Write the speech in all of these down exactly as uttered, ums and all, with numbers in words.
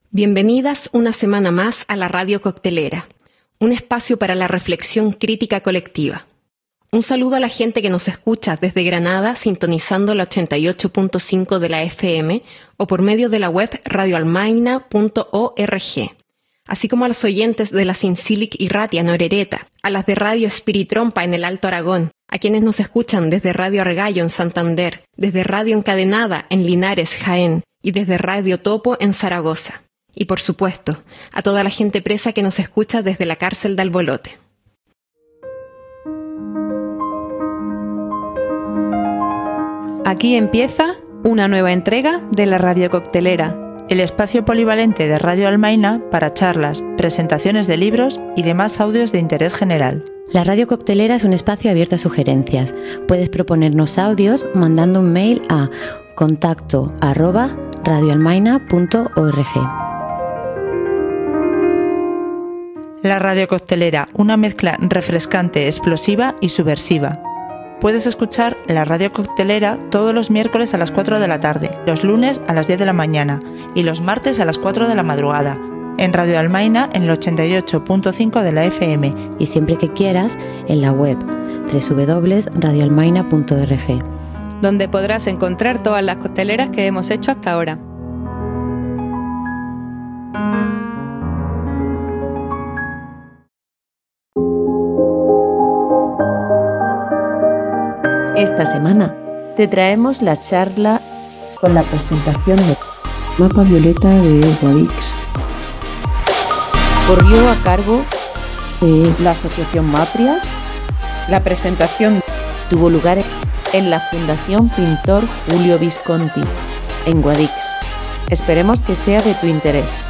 Bienvenidas una semana más a la Radio Coctelera, un espacio para la reflexión crítica colectiva. Un saludo a la gente que nos escucha desde Granada sintonizando la ochenta y ocho punto cinco de la F M o por medio de la web radio almaina punto org, así como a los oyentes de la Sincilic y Ratia en Orereta, a las de Radio Espiritrompa en el Alto Aragón, a quienes nos escuchan desde Radio Argallo en Santander, desde Radio Encadenada en Linares, Jaén y desde Radio Topo en Zaragoza. Y por supuesto, a toda la gente presa que nos escucha desde la cárcel de Albolote. Aquí empieza una nueva entrega de la Radio Coctelera, el espacio polivalente de Radio Almaina para charlas, presentaciones de libros y demás audios de interés general. La Radio Coctelera es un espacio abierto a sugerencias. Puedes proponernos audios mandando un mail a contacto arroba radio almaina punto org. La Radio Coctelera, una mezcla refrescante, explosiva y subversiva. Puedes escuchar la Radio Coctelera todos los miércoles a las cuatro de la tarde, los lunes a las diez de la mañana y los martes a las cuatro de la madrugada, en Radio Almaina en el ochenta y ocho punto cinco de la F M. Y siempre que quieras, en la web doble u doble u doble u punto radio almaina punto org, donde podrás encontrar todas las cocteleras que hemos hecho hasta ahora. Esta semana te traemos la charla con la presentación de Mapa Violeta de Guadix. Corrió a cargo de la Asociación Mapria. La presentación tuvo lugar en la Fundación Pintor Julio Visconti, en Guadix. Esperemos que sea de tu interés.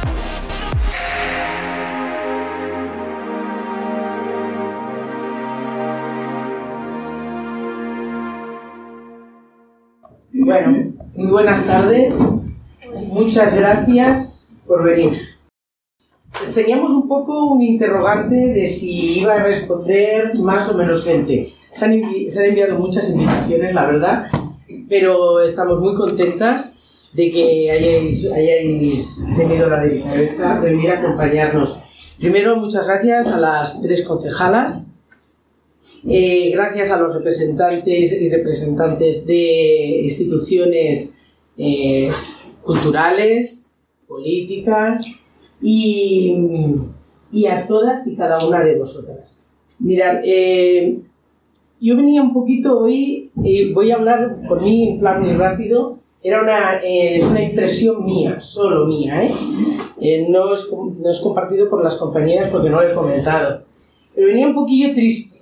Bueno, muy buenas tardes. Muchas gracias por venir. Pues teníamos un poco un interrogante de si iba a responder más o menos gente. Se han, envi- se han enviado muchas invitaciones, la verdad, pero estamos muy contentas de que hayáis, hayáis tenido la delicadeza de venir a acompañarnos. Primero, muchas gracias a las tres concejalas. Eh, gracias a los representantes y representantes de instituciones eh, culturales, políticas y, y a todas y cada una de vosotras. Mirad, eh, yo venía un poquito hoy, eh, voy a hablar por mí en plan muy rápido, era una, eh, una impresión mía, solo mía, ¿eh? Eh, no, es, no es compartido por las compañeras porque no lo he comentado, pero venía un poquillo triste,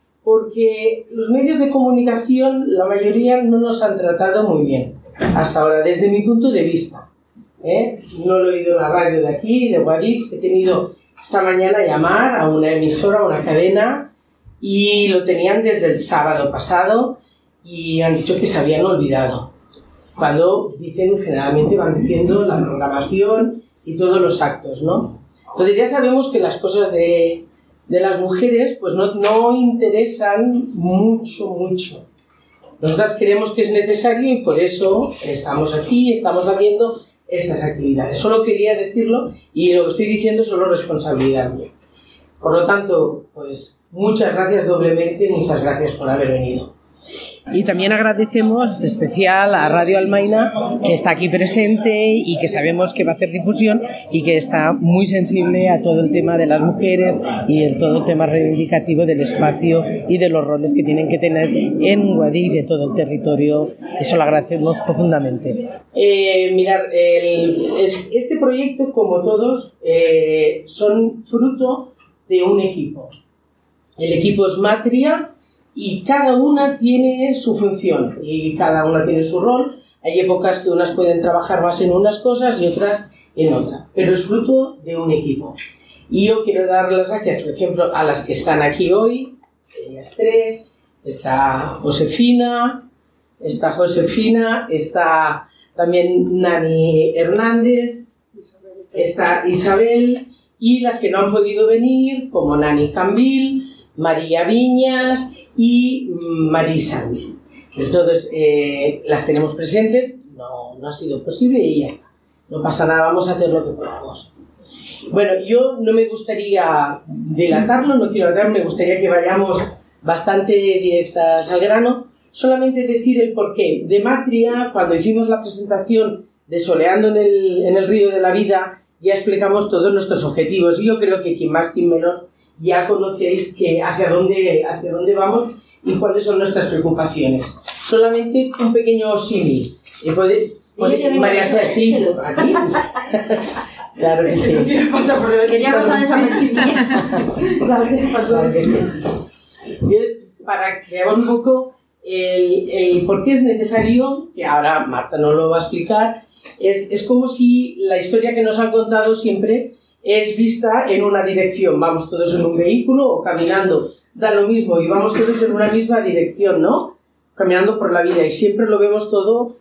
porque los medios de comunicación, la mayoría, no nos han tratado muy bien, hasta ahora, desde mi punto de vista. ¿eh? No lo he oído en la radio de aquí, de Guadix, he tenido esta mañana a llamar a una emisora, a una cadena, y lo tenían desde el sábado pasado, y han dicho que se habían olvidado. Cuando dicen, generalmente van diciendo la programación y todos los actos, ¿no? Entonces ya sabemos que las cosas de... de las mujeres, pues no, no interesan mucho, mucho. Nosotras creemos que es necesario y por eso estamos aquí, estamos haciendo estas actividades. Solo quería decirlo y lo que estoy diciendo es solo responsabilidad mía. Por lo tanto, pues muchas gracias doblemente, muchas gracias por haber venido. Y también agradecemos especial a Radio Almaina, que está aquí presente y que sabemos que va a hacer difusión y que está muy sensible a todo el tema de las mujeres y el todo el tema reivindicativo del espacio y de los roles que tienen que tener en Guadix y en todo el territorio. Eso lo agradecemos profundamente. Eh, mirad, el, este proyecto, como todos, eh, son fruto de un equipo. El equipo es Matria, y cada una tiene su función y cada una tiene su rol. Hay épocas que unas pueden trabajar más en unas cosas y otras en otras, pero es fruto de un equipo. Y yo quiero dar las gracias, por ejemplo, a las que están aquí hoy, ellas tres. Está Josefina, está Josefina, está también Nani Hernández, está Isabel, y las que no han podido venir, como Nani Cambil, María Viñas y Marisa Ruiz. Entonces, eh, las tenemos presentes, no, no ha sido posible y ya está. no pasa nada, vamos a hacer lo que podamos. Bueno, yo no me gustaría dilatarlo, no quiero dilatar, me gustaría que vayamos bastante directas al grano, solamente decir el porqué. De Matria, cuando hicimos la presentación de Soleando en el, en el río de la vida, ya explicamos todos nuestros objetivos y yo creo que quien más, quien menos, ya conocéis que hacia dónde, hacia dónde vamos y cuáles son nuestras preocupaciones. Solamente un pequeño símil. ¿Puede, puede, María Ángeles, sí, aquí? Claro que sí. Pasa por lo que ya pasa Claro que sí. Para que veamos un poco el, el por qué es necesario, que ahora Marta nos lo va a explicar, es, es como si la historia que nos han contado siempre es vista en una dirección. Vamos todos en un vehículo o caminando, da lo mismo, y vamos todos en una misma dirección, ¿no? Caminando por la vida y siempre lo vemos todo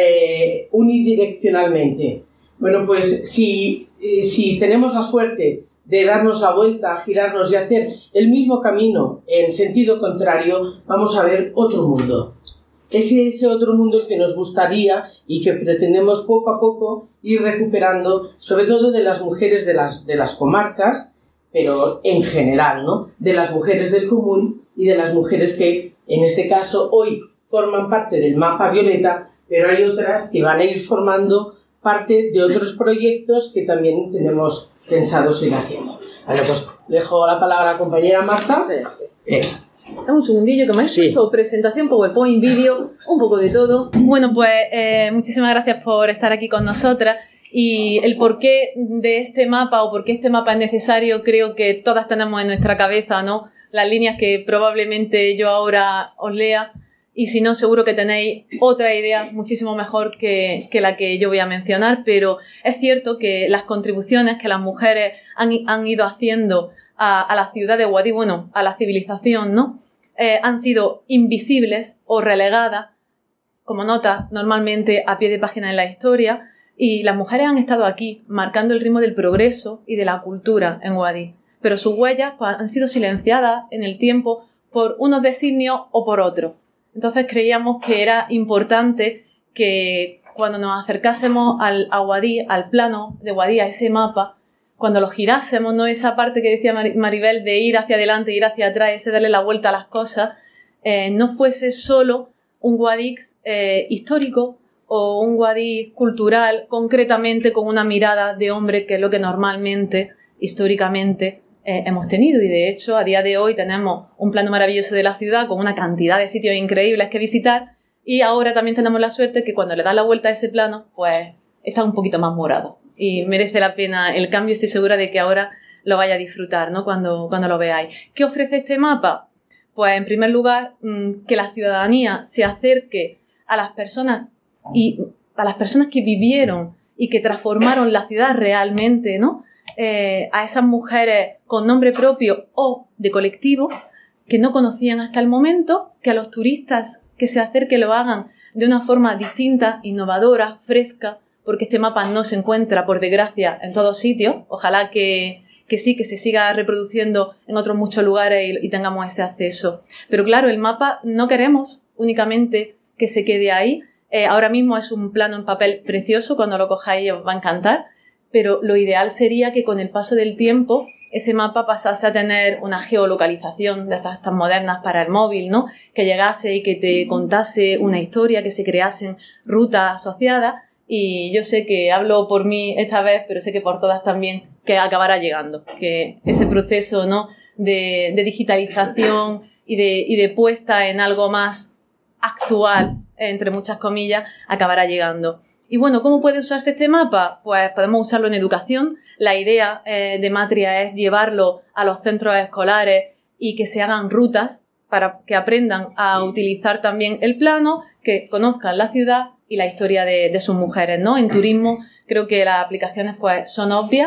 eh, unidireccionalmente. Bueno, pues si, si tenemos la suerte de darnos la vuelta, girarnos y hacer el mismo camino en sentido contrario, vamos a ver otro mundo. Es ese otro mundo el que nos gustaría y que pretendemos poco a poco ir recuperando, sobre todo de las mujeres de las, de las comarcas, pero en general, ¿no? De las mujeres del común y de las mujeres que, en este caso, hoy forman parte del mapa violeta, pero hay otras que van a ir formando parte de otros proyectos que también tenemos pensados ir haciendo. Bueno, pues dejo la palabra a la compañera Marta. Eh. Un segundillo que me has Sí. puesto presentación, PowerPoint, vídeo, un poco de todo. Bueno, pues eh, muchísimas gracias por estar aquí con nosotras. Y el porqué de este mapa o por qué este mapa es necesario, creo que todas tenemos en nuestra cabeza, ¿no? Las líneas que probablemente yo ahora os lea. Y si no, seguro que tenéis otra idea muchísimo mejor que, que la que yo voy a mencionar, pero es cierto que las contribuciones que las mujeres han, han ido haciendo a, a la ciudad de Guadix, bueno, a la civilización, ¿no? Eh, han sido invisibles o relegadas, como nota normalmente a pie de página en la historia, y las mujeres han estado aquí marcando el ritmo del progreso y de la cultura en Guadix, pero sus huellas pues, han sido silenciadas en el tiempo por unos designios o por otros. Entonces creíamos que era importante que cuando nos acercásemos al, a Guadix, al plano de Guadix, a ese mapa, cuando lo girásemos, no esa parte que decía Maribel de ir hacia adelante, ir hacia atrás, ese darle la vuelta a las cosas, eh, no fuese solo un Guadix eh, histórico o un Guadix cultural, concretamente con una mirada de hombre, que es lo que normalmente, históricamente, Eh, hemos tenido, y de hecho a día de hoy tenemos un plano maravilloso de la ciudad con una cantidad de sitios increíbles que visitar, y ahora también tenemos la suerte que cuando le das la vuelta a ese plano pues está un poquito más morado y merece la pena el cambio. Estoy segura de que ahora lo vaya a disfrutar, ¿no? cuando, cuando lo veáis. ¿Qué ofrece este mapa? Pues en primer lugar mmm, que la ciudadanía se acerque a las personas y a las personas que vivieron y que transformaron la ciudad realmente, ¿no? Eh, a esas mujeres con nombre propio o de colectivo que no conocían hasta el momento, que a los turistas que se acerquen lo hagan de una forma distinta, innovadora, fresca, porque este mapa no se encuentra, por desgracia, en todos sitios. Ojalá que, que sí, que se siga reproduciendo en otros muchos lugares y, y tengamos ese acceso. Pero claro, el mapa no queremos únicamente que se quede ahí. Eh, ahora mismo es un plano en papel precioso, cuando lo cojáis os va a encantar. Pero lo ideal sería que con el paso del tiempo ese mapa pasase a tener una geolocalización de esas tan modernas para el móvil, ¿no? Que llegase y que te contase una historia, que se creasen rutas asociadas. Y yo sé que hablo por mí esta vez, pero sé que por todas también, que acabará llegando. Que ese proceso, ¿no? de, de digitalización y de, y de puesta en algo más actual, entre muchas comillas, acabará llegando. Y bueno, ¿cómo puede usarse este mapa? Pues podemos usarlo en educación. La idea eh, de Matria es llevarlo a los centros escolares y que se hagan rutas para que aprendan a utilizar también el plano, que conozcan la ciudad y la historia de, de sus mujeres, ¿no? En turismo creo que las aplicaciones pues, son obvias.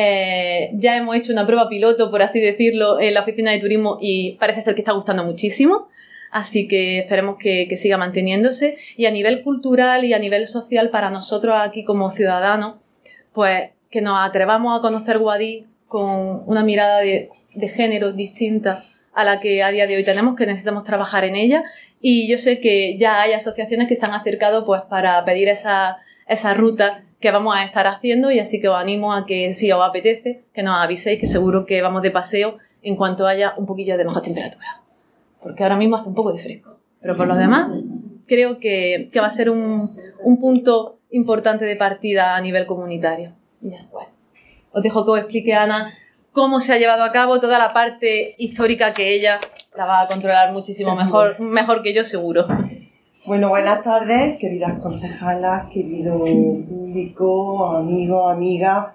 Eh, ya hemos hecho una prueba piloto, por así decirlo, en la oficina de turismo y parece ser que está gustando muchísimo. Así que esperemos que, que siga manteniéndose. Y a nivel cultural y a nivel social, para nosotros aquí como ciudadanos, pues que nos atrevamos a conocer Guadix con una mirada de, de género distinta a la que a día de hoy tenemos, que necesitamos trabajar en ella. Y yo sé que ya hay asociaciones que se han acercado pues para pedir esa, esa ruta que vamos a estar haciendo, y así que os animo a que si os apetece, que nos aviséis, que seguro que vamos de paseo en cuanto haya un poquillo de mejor temperatura. Porque ahora mismo hace un poco de fresco. Pero por lo demás, creo que, que va a ser un, un punto importante de partida a nivel comunitario. Y después os dejo que os explique, Ana, cómo se ha llevado a cabo toda la parte histórica, que ella la va a controlar muchísimo mejor, mejor que yo, seguro. Bueno, buenas tardes, queridas concejalas, querido público, amigos, amigas.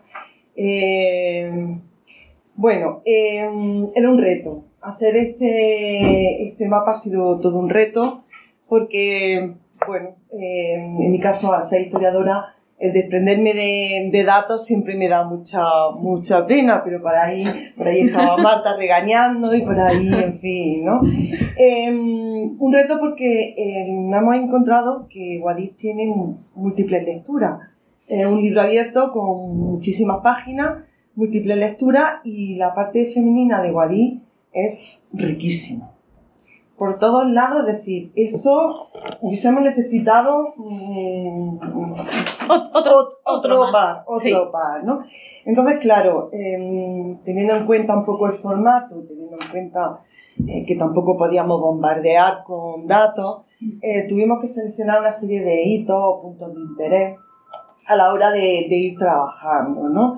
Eh, bueno, eh, era un reto. Hacer este, este mapa ha sido todo un reto porque, bueno, eh, en mi caso, al ser historiadora, el desprenderme de, de datos siempre me da mucha mucha pena, pero por ahí, por ahí estaba Marta regañando y por ahí, en fin, ¿no? Eh, un reto porque eh, hemos encontrado que Guadix tiene múltiples lecturas. Es un libro abierto con muchísimas páginas, múltiples lecturas, y la parte femenina de Guadix es riquísima. Por todos lados, es decir, esto hubiésemos necesitado um, otro, otro, otro par, otro sí. par, ¿no? Entonces, claro, eh, teniendo en cuenta un poco el formato, teniendo en cuenta eh, que tampoco podíamos bombardear con datos, eh, tuvimos que seleccionar una serie de hitos o puntos de interés a la hora de, de ir trabajando, ¿no?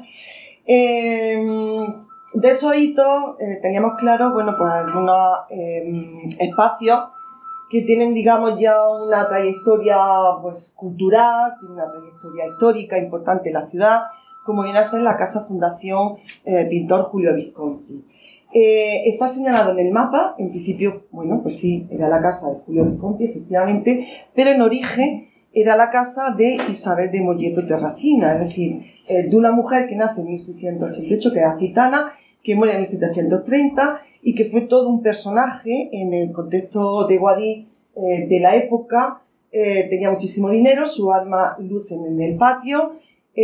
Eh, De esos hitos eh, teníamos claro, bueno, pues algunos eh, espacios que tienen, digamos, ya una trayectoria pues cultural, tienen una trayectoria histórica importante en la ciudad, como viene a ser la Casa Fundación eh, Pintor Julio Visconti. Eh, está señalado en el mapa, en principio, bueno, pues sí, era la casa de Julio Visconti, efectivamente, pero en origen era la casa de Isabel de Molleto Terracina, es decir, eh, de una mujer que nace en mil seiscientos ochenta y ocho, que era gitana, que muere en mil setecientos treinta y que fue todo un personaje en el contexto de Guadix eh, de la época. Eh, tenía muchísimo dinero, sus armas lucen en el patio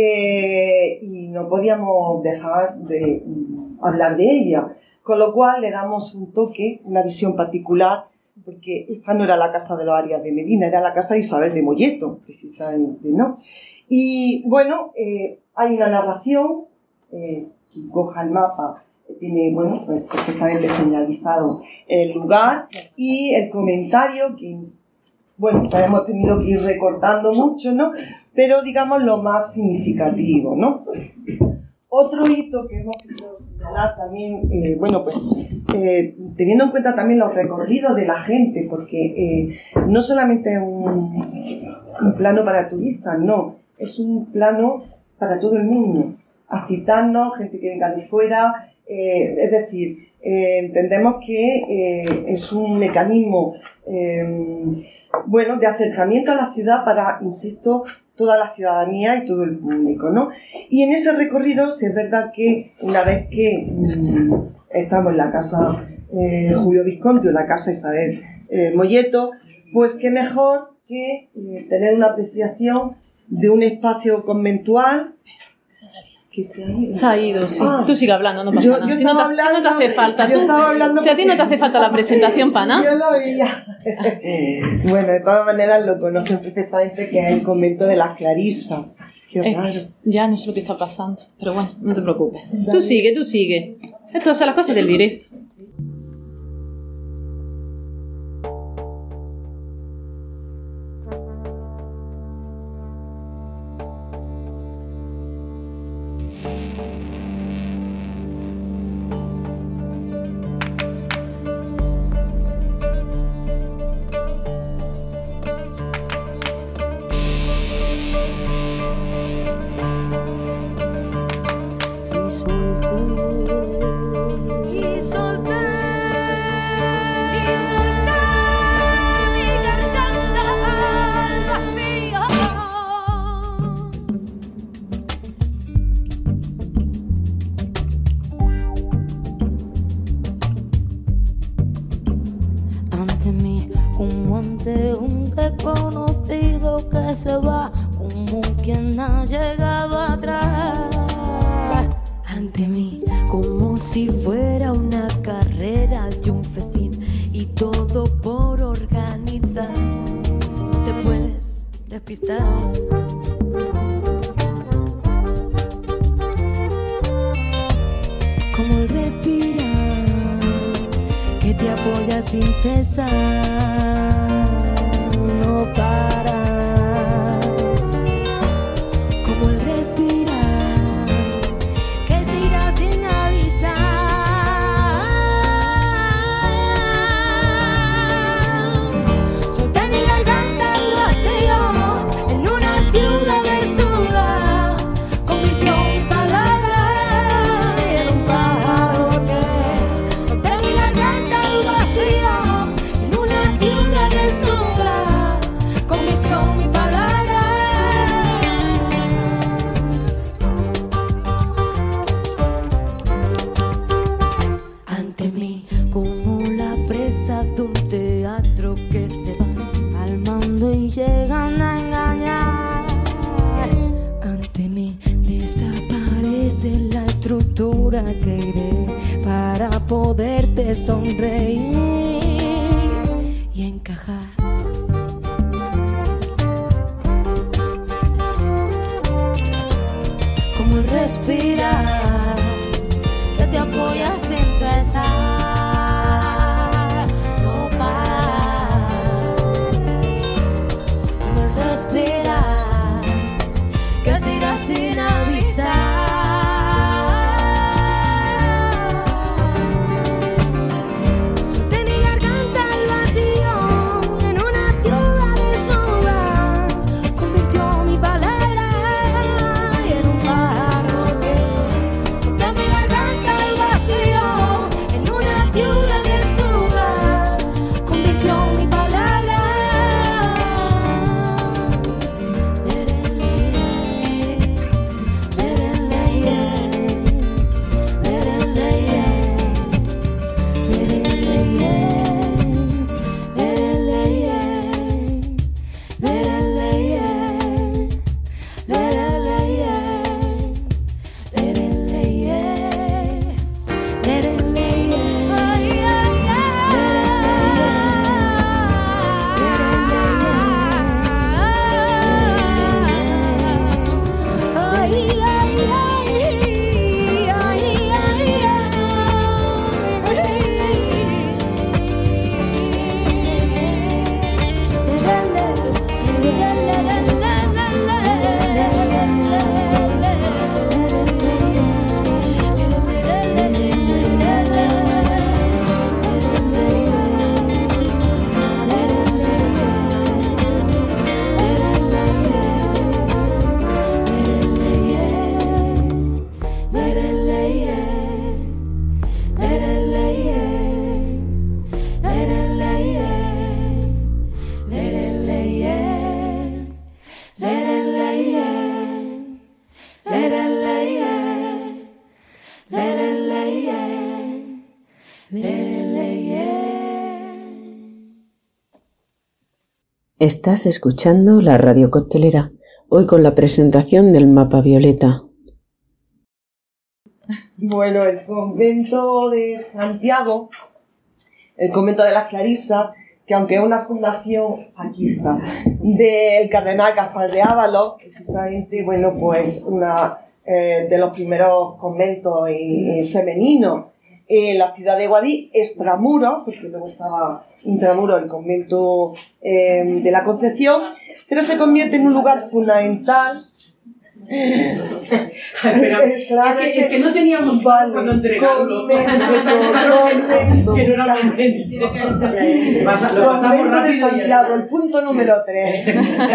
eh, y no podíamos dejar de um, hablar de ella, con lo cual le damos un toque, una visión particular, porque esta no era la casa de los Arias de Medina, era la casa de Isabel de Molleto, precisamente, ¿no? Y bueno, eh, hay una narración, eh, quien coja el mapa tiene, bueno, pues perfectamente señalizado el lugar, y el comentario que, bueno, pues hemos tenido que ir recortando mucho, ¿no? Pero digamos lo más significativo, ¿no? Otro hito que hemos querido señalar también, eh, bueno, pues eh, teniendo en cuenta también los recorridos de la gente, porque eh, no solamente es un, un plano para turistas, no, es un plano para todo el mundo, agitarnos, gente que venga de fuera, eh, es decir, eh, entendemos que eh, es un mecanismo eh, bueno, de acercamiento a la ciudad para, insisto, toda la ciudadanía y todo el público, ¿no? Y en ese recorrido, si es verdad que una vez que mmm, estamos en la casa eh, Julio Visconti o en la casa Isabel eh, Molleto, pues qué mejor que eh, tener una apreciación de un espacio conventual. Que se ha ido. Se ha ido, sí. Ah, tú sigue hablando, no pasa yo, nada. Yo si, no te, hablando, si no te hace falta, yo tú, si a ti no te hace falta la presentación para nada. Yo lo veía. Bueno, de todas maneras lo conocen perfectamente, que es el convento de las Clarisas. Qué eh, raro. Ya no sé lo que está pasando, pero bueno, no te preocupes. Dale. Tú sigue, tú sigue. Estas son las cosas del directo. como el respirar que te apoya sin cesar, no para, como el respirar que se irá sin avisar. Solté mi garganta al vacío en una ciudad desnuda, convirtió mi palabra en un pájaro que solté mi garganta al vacío en una ciudad desnuda, convirtió mi palabra. Ante mí como la presa de un teatro que se va calmando y llegan a engañar. Ante mí desaparece la estructura que iré para poderte sonreír y encajar. Como el respirar que te apoya sin cesar, no parar. Como el respirar que se irá sin avisar. Solté mi garganta al vacío en una ciudad desnuda, convirtió mi palabra en un pájaro que solté mi garganta al vacío en una ciudad desnuda, convirtió mi palabra. Estás escuchando la Radio Coctelera, hoy con la presentación del mapa violeta. Bueno, el convento de Santiago, el convento de las Clarisas, que aunque es una fundación, aquí está, del cardenal Gaspar de Ávalos, precisamente, bueno, pues una eh, de los primeros conventos eh, femeninos en la ciudad de Guadix, extramuros, porque luego estaba intramuros el convento eh, de la Concepción, pero se convierte en un lugar fundamental. Pero, claro, es, que, es que no teníamos vale, cuando entregarlo. Convento, que no era convento. Convento de Santiago, el punto número tres.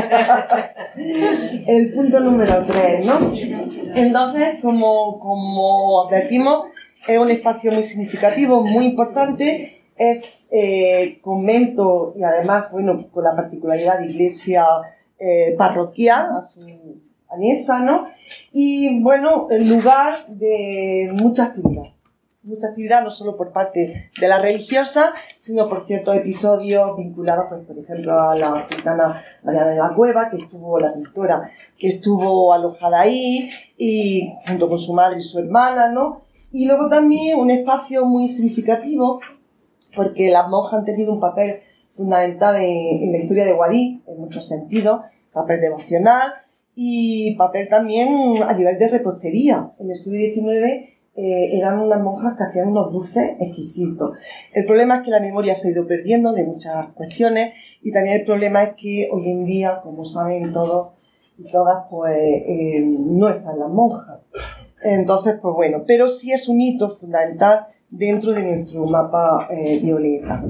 El punto número tres, ¿no? Entonces, como, como advertimos, es un espacio muy significativo, muy importante. Es eh, convento y además, bueno, con la particularidad de iglesia eh, parroquial, a su anexa, ¿no? Y bueno, el lugar de mucha actividad. Mucha actividad no solo por parte de la religiosa, sino por ciertos episodios vinculados, pues, por ejemplo, a la gitana María de la Cueva, que estuvo, la pintora, que estuvo alojada ahí, y junto con su madre y su hermana, ¿no? Y luego también un espacio muy significativo, porque las monjas han tenido un papel fundamental en, en la historia de Guadix, en muchos sentidos, papel devocional y papel también a nivel de repostería. En el siglo diecinueve eh, eran unas monjas que hacían unos dulces exquisitos. El problema es que la memoria se ha ido perdiendo de muchas cuestiones y también el problema es que hoy en día, como saben todos y todas, pues eh, no están las monjas. Entonces, pues bueno, pero sí es un hito fundamental dentro de nuestro mapa eh, violeta.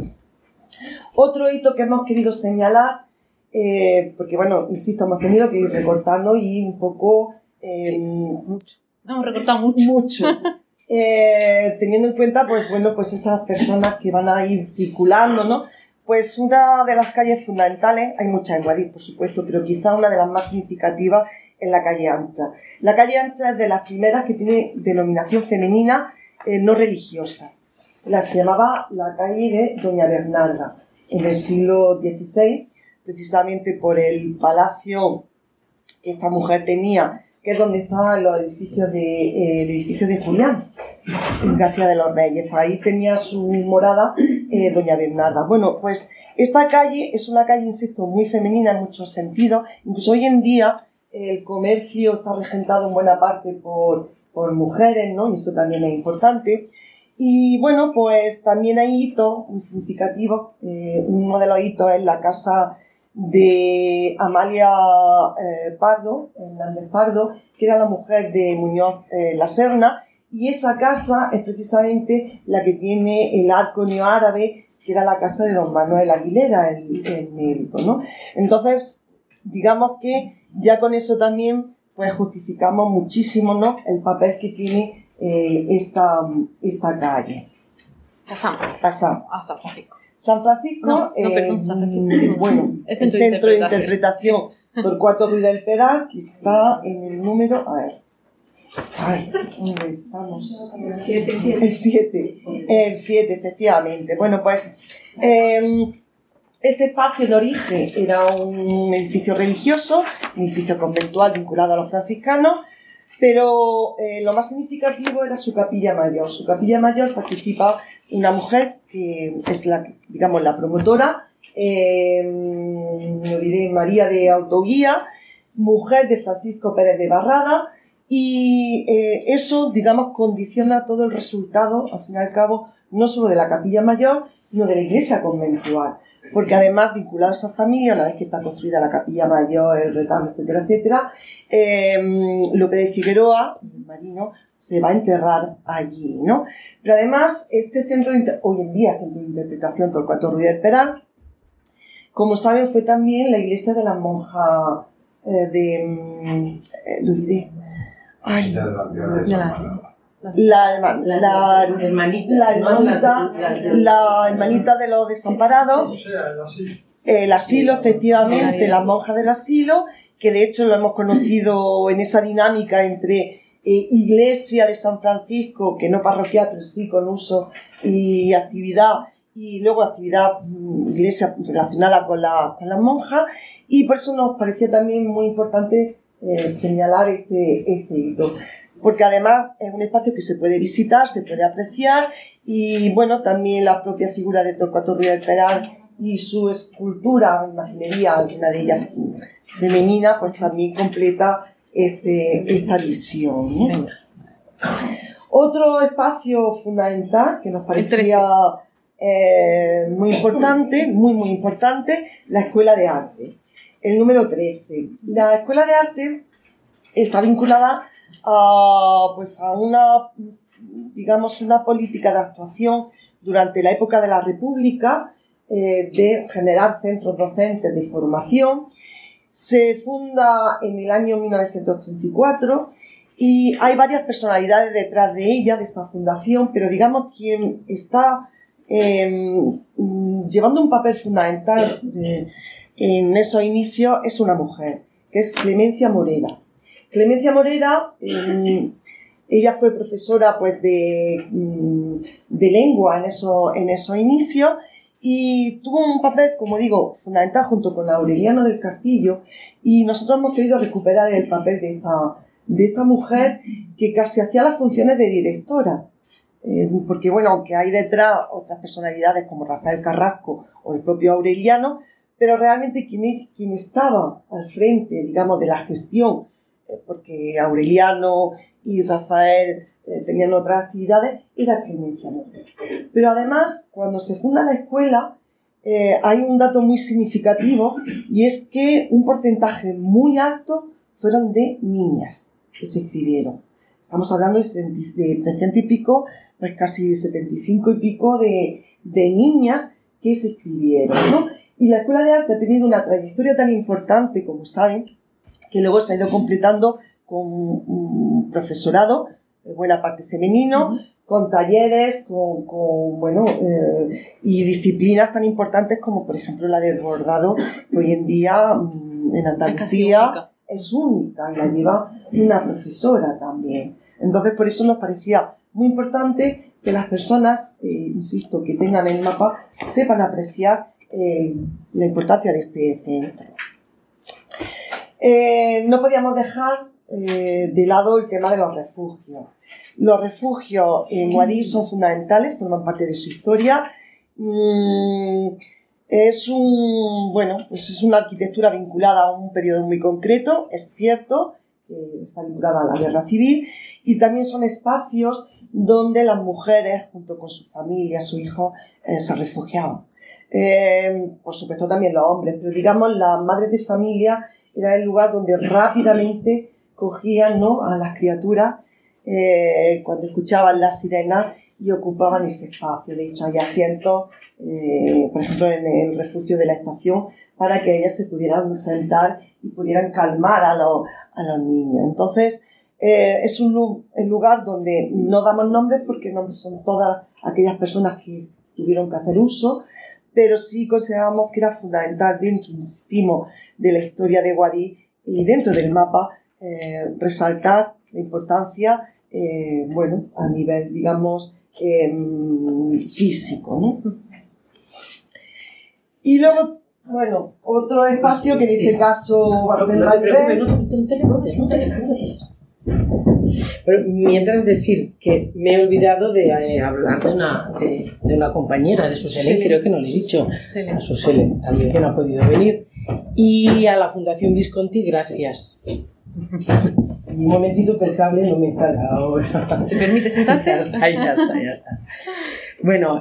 Otro hito que hemos querido señalar, eh, porque bueno, insisto, hemos tenido que ir recortando y un poco... Eh, mucho. Hemos recortado mucho. Mucho. Eh, teniendo en cuenta, pues bueno, pues esas personas que van a ir circulando, ¿no? Pues una de las calles fundamentales, hay muchas en Guadix, por supuesto, pero quizá una de las más significativas es la calle Ancha. La calle Ancha es de las primeras que tiene denominación femenina eh, no religiosa. La, se llamaba la calle de Doña Bernarda, en el siglo dieciséis, precisamente por el palacio que esta mujer tenía, que es donde estaban los edificios de, eh, el edificio de Julián, en García de los Reyes. Pues ahí tenía su morada eh, Doña Bernarda. Bueno, pues esta calle es una calle, insisto, muy femenina en muchos sentidos. Incluso hoy en día el comercio está regentado en buena parte por, por mujeres, ¿no? Y eso también es importante. Y bueno, pues también hay hitos muy significativos. Eh, uno de los hitos es la casa de Amalia eh, Pardo, Hernández Pardo, que era la mujer de Muñoz eh, La Serna, y esa casa es precisamente la que tiene el arco neoárabe, que era la casa de don Manuel Aguilera, el, el médico, ¿no? Entonces, digamos que ya con eso también pues justificamos muchísimo, ¿no?, el papel que tiene eh, esta, esta calle. Pasamos. Pasamos. A San Francisco. San Francisco, no, no, eh, perdón, San Francisco. Bueno, el centro, el centro de interpretación Torcuato Ruiz del Peral, que está en el número, a ver, ay, ¿dónde estamos? El siete. El siete, el siete, efectivamente. Bueno, pues eh, este espacio de origen era un edificio religioso, un edificio conventual vinculado a los franciscanos, pero eh, lo más significativo era su capilla mayor. Su capilla mayor participa una mujer que es la, digamos, la promotora, eh, lo diré, María de Autoguía, mujer de Francisco Pérez de Barrada, y eh, eso, digamos, condiciona todo el resultado, al fin y al cabo, no solo de la capilla mayor, sino de la iglesia conventual. Porque además, vinculado a esa familia, una vez que está construida la capilla mayor, el retablo, etcétera, etcétera, eh, Lope de Figueroa, el marino, se va a enterrar allí, ¿no? Pero además, este centro de, hoy en día, centro de interpretación Torcuato Ruiz del Peral, como saben, fue también la iglesia de las monjas eh, de, eh, lo diré, ay, la, la, la, la hermanita, la hermanita, la hermanita de los desamparados, el asilo, efectivamente, las monjas del asilo, que de hecho lo hemos conocido en esa dinámica entre eh, iglesia de San Francisco, que no parroquial, pero sí con uso y actividad, y luego actividad iglesia relacionada con, la, con las monjas, y por eso nos parecía también muy importante eh, señalar este, este hito. Porque además es un espacio que se puede visitar, se puede apreciar, y bueno, también la propia figura de Torcuato Ruiz del Peral y su escultura, imaginería, alguna de ellas femenina, pues también completa este, esta visión, ¿no? Otro espacio fundamental que nos parecía eh, muy importante, muy muy importante, la Escuela de Arte, el número trece. La Escuela de Arte está vinculada a, pues a una, digamos, una política de actuación durante la época de la República, eh, de generar centros docentes de formación. Se funda en el año mil novecientos treinta y cuatro y hay varias personalidades detrás de ella, de esa fundación, pero digamos quien está eh, llevando un papel fundamental de, en esos inicios es una mujer, que es Clemencia Morera. Clemencia Morera, eh, ella fue profesora pues de, de lengua en, eso, en esos inicios y tuvo un papel, como digo, fundamental junto con Aureliano del Castillo, y nosotros hemos querido recuperar el papel de esta, de esta mujer que casi hacía las funciones de directora. Eh, porque bueno, aunque hay detrás otras personalidades como Rafael Carrasco o el propio Aureliano, pero realmente quien, es, quien estaba al frente, digamos, de la gestión, porque Aureliano y Rafael eh, tenían otras actividades, era Clemencia Morel. Pero además, cuando se funda la escuela, eh, hay un dato muy significativo, y es que un porcentaje muy alto fueron de niñas que se inscribieron. Estamos hablando de trescientos y pico, pues casi setenta y cinco y pico de, de niñas que se inscribieron, ¿no? Y la Escuela de Arte ha tenido una trayectoria tan importante, como saben, que luego se ha ido completando con un profesorado, buena parte femenino, uh-huh. con talleres, con, con bueno, eh, y disciplinas tan importantes como, por ejemplo, la del bordado, que hoy en día en Andalucía es única y la lleva una profesora también. Entonces, por eso nos parecía muy importante que las personas, eh, insisto, que tengan el mapa, sepan apreciar eh, la importancia de este centro. Eh, no podíamos dejar eh, de lado el tema de los refugios. Los refugios en Guadix son fundamentales, forman parte de su historia. Mm, es un, bueno, pues es una arquitectura vinculada a un periodo muy concreto, es cierto, que está vinculada a la guerra civil, y también son espacios donde las mujeres, junto con su familia, su hijo, eh, se refugiaban. Eh, por supuesto también los hombres, pero digamos las madres de familia era el lugar donde rápidamente cogían, ¿no?, a las criaturas eh, cuando escuchaban las sirenas y ocupaban ese espacio. De hecho, hay asientos, eh, por ejemplo, en el refugio de la estación, para que ellas se pudieran sentar y pudieran calmar a los, a los niños. Entonces, eh, es un el lugar donde no damos nombres porque no son todas aquellas personas que tuvieron que hacer uso, pero sí consideramos que era fundamental dentro, insistimos, de la historia de Guadix y dentro del mapa, eh, resaltar la importancia, eh, bueno, a nivel, digamos, eh, físico, ¿no? Y luego, bueno, otro espacio que en este caso va a ser a nivel... Pero mientras decir que me he olvidado de eh, hablar de una, de, de una compañera, de Susele, creo que no le he dicho, a Susele también, que no ha podido venir, y a la Fundación Visconti, gracias. Un momentito que el cable no me carga ahora. ¿Te permite sentarte? Ya está, ya está, ya está. Bueno,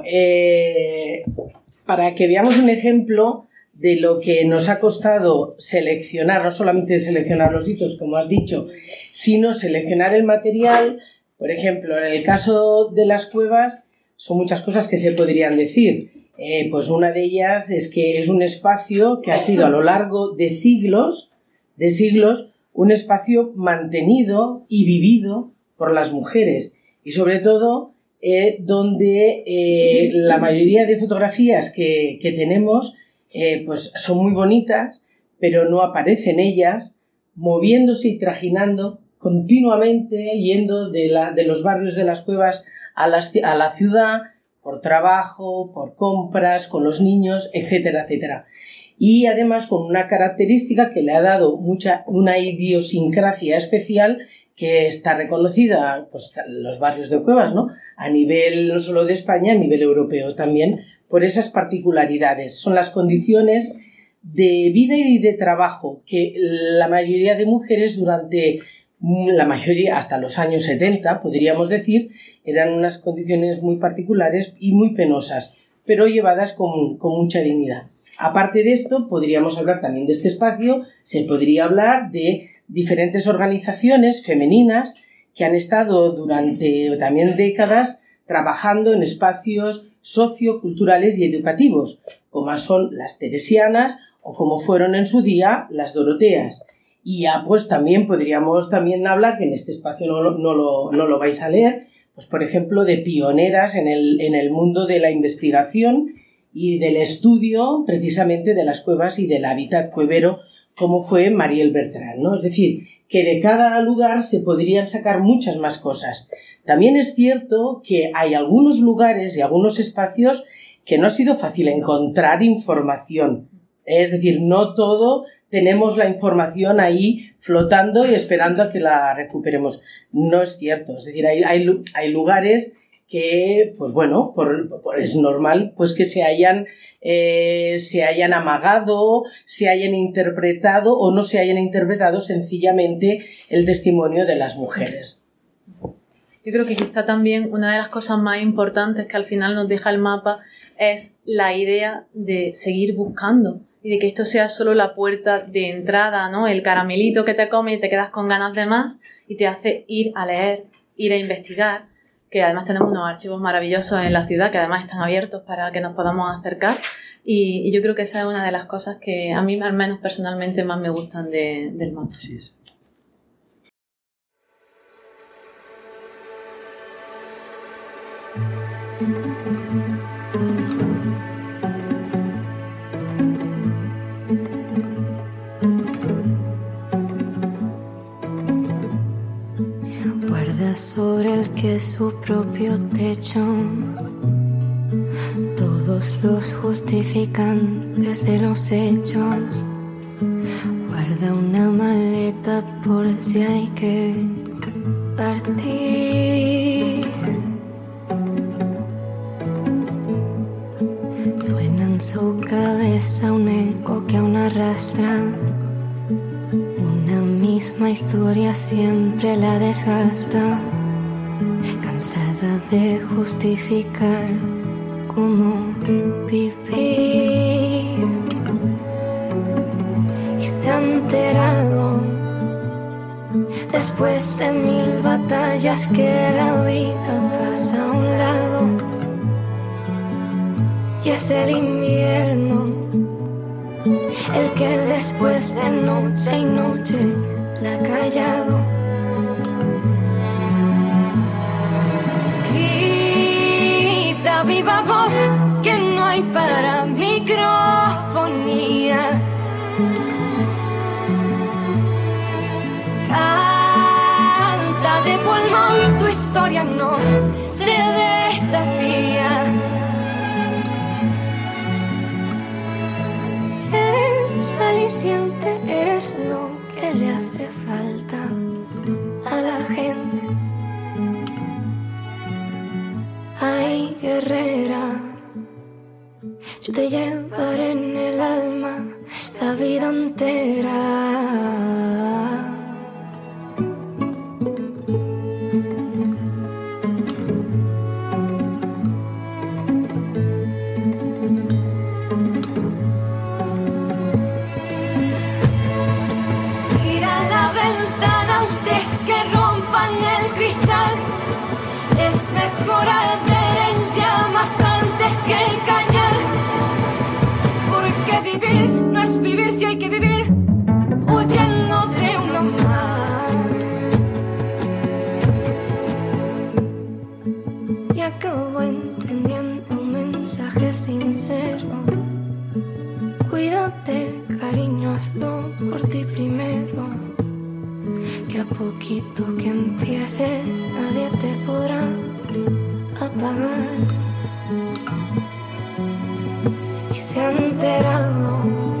eh, para que veamos un ejemplo de lo que nos ha costado seleccionar, no solamente seleccionar los sitios, como has dicho, sino seleccionar el material. Por ejemplo, en el caso de las cuevas, son muchas cosas que se podrían decir. Eh, pues una de ellas es que es un espacio que ha sido a lo largo de siglos, de siglos, un espacio mantenido y vivido por las mujeres. Y sobre todo, eh, donde eh, la mayoría de fotografías que, que tenemos Eh, pues son muy bonitas, pero no aparecen ellas moviéndose y trajinando continuamente, yendo de, la, de los barrios de las cuevas a, las, a la ciudad, por trabajo, por compras, con los niños, etcétera, etcétera. Y además con una característica que le ha dado mucha, una idiosincrasia especial que está reconocida, pues los barrios de cuevas, ¿no?, a nivel no solo de España, a nivel europeo también, por esas particularidades. Son las condiciones de vida y de trabajo que la mayoría de mujeres durante la mayoría, hasta los años setenta, podríamos decir, eran unas condiciones muy particulares y muy penosas, pero llevadas con, con mucha dignidad. Aparte de esto, podríamos hablar también de este espacio, se podría hablar de diferentes organizaciones femeninas que han estado durante también décadas trabajando en espacios socioculturales y educativos, como son las teresianas o como fueron en su día las doroteas. Y ya pues también podríamos también hablar, que en este espacio no, no, lo, no lo vais a leer, pues por ejemplo de pioneras en el, en el mundo de la investigación y del estudio precisamente de las cuevas y del hábitat cuevero, como fue Mariel Bertrand, ¿no? Es decir, que de cada lugar se podrían sacar muchas más cosas. También es cierto que hay algunos lugares y algunos espacios que no ha sido fácil encontrar información. Es decir, no todo tenemos la información ahí flotando y esperando a que la recuperemos. No es cierto. Es decir, hay, hay, hay lugares que, pues bueno, por, por, es normal pues que se hayan, eh, se hayan amagado, se hayan interpretado o no se hayan interpretado sencillamente el testimonio de las mujeres. yo creo que quizá también una de las cosas más importantes que al final nos deja el mapa es la idea de seguir buscando y de que esto sea solo la puerta de entrada, ¿no? El caramelito que te comes y te quedas con ganas de más y te hace ir a leer, ir a investigar, que además tenemos unos archivos maravillosos en la ciudad que además están abiertos para que nos podamos acercar y, y yo creo que esa es una de las cosas que a mí al menos personalmente más me gustan de, del mapa. Sí, sí. Guarda sobre el que es su propio techo todos los justificantes de los hechos. Guarda una maleta por si hay que partir. Suena en su cabeza un eco que aún arrastra. Una misma historia siempre la desgasta, cansada de justificar cómo vivir. Y se ha enterado, después de mil batallas, que la vida pasa a un lado. Y es el invierno el que después de noche y noche la ha callado. Grita viva voz que no hay para microfonía. Canta de pulmón, tu historia no se desafía. Aliciente, eres lo que le hace falta a la gente. Ay, guerrera, yo te llevaré en el alma la vida entera. Antes que rompan el cristal, es mejor arder en llamas antes que callar. Porque vivir no es vivir si hay que vivir huyendo de uno más. Y acabo entendiendo un mensaje sincero. Cuídate, cariño, hazlo por ti primero. Que a poquito que empieces nadie te podrá apagar. Y se ha enterado,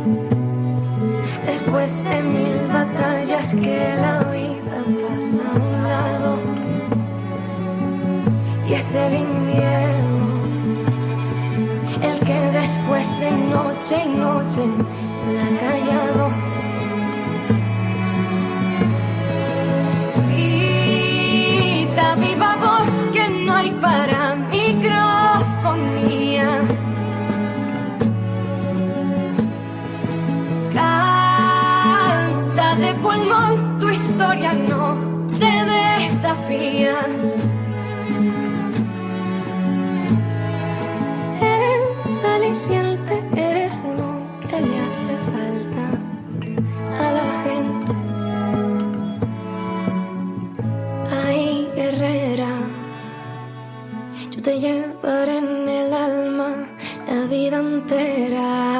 después de mil batallas, que la vida pasa a un lado. Y es el invierno el que después de noche y noche la ha callado. Viva voz que no hay para microfonía. Canta de pulmón, tu historia no se desafía. Eres aliciente, eres lo que le hace falta a la gente. Guerrera, yo te llevaré en el alma la vida entera.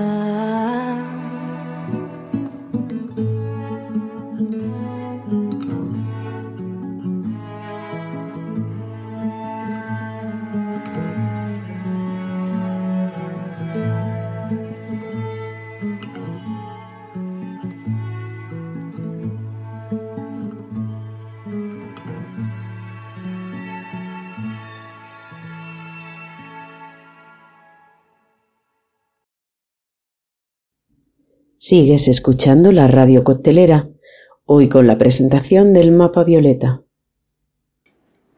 Sigues escuchando la Radio Coctelera, hoy con la presentación del mapa violeta.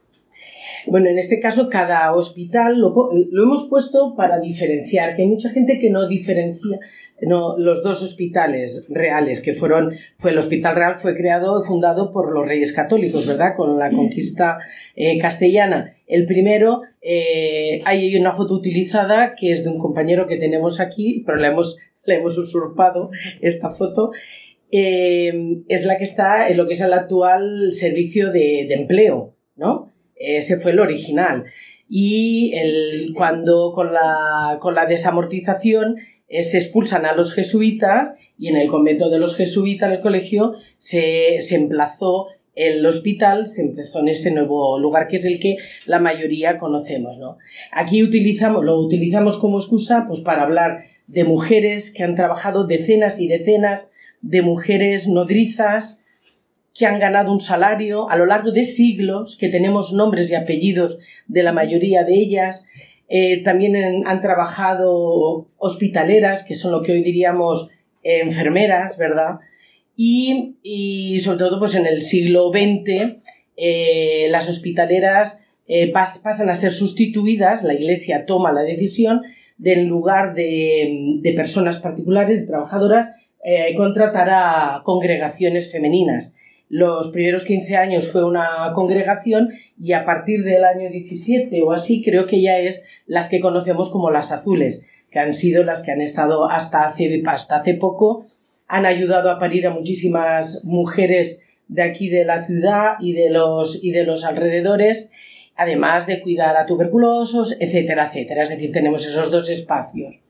Bueno, en este caso cada hospital lo, lo hemos puesto para diferenciar, que hay mucha gente que no diferencia no, los dos hospitales reales, que fueron, fue el Hospital Real fue creado, fundado por los Reyes Católicos, ¿verdad? Con la conquista eh, castellana. El primero, eh, hay una foto utilizada que es de un compañero que tenemos aquí, pero la hemos, la hemos usurpado, esta foto. Eh, es la que está en lo que es el actual servicio de, de empleo, ¿no? Ese fue el original. Y el, cuando con la, con la desamortización eh, se expulsan a los jesuitas y en el convento de los jesuitas, en el colegio, se, se emplazó el hospital, se empezó en ese nuevo lugar que es el que la mayoría conocemos, ¿no? Aquí utilizamos, lo utilizamos como excusa pues, para hablar de mujeres que han trabajado decenas y decenas de mujeres nodrizas que han ganado un salario a lo largo de siglos, que tenemos nombres y apellidos de la mayoría de ellas. Eh, también en, han trabajado hospitaleras, que son lo que hoy diríamos eh, enfermeras, ¿verdad? Y, y sobre todo pues en el siglo veinte eh, las hospitaleras eh, pas, pasan a ser sustituidas, la Iglesia toma la decisión del lugar de, de personas particulares, de trabajadoras, Eh, contratar a congregaciones femeninas. Los primeros quince años fue una congregación y a partir del año diecisiete o así creo que ya es las que conocemos como las azules, que han sido las que han estado hasta hace, hasta hace poco, han ayudado a parir a muchísimas mujeres de aquí de la ciudad y de los, y de los alrededores, además de cuidar a tuberculosos, etcétera, etcétera. Es decir, tenemos esos dos espacios.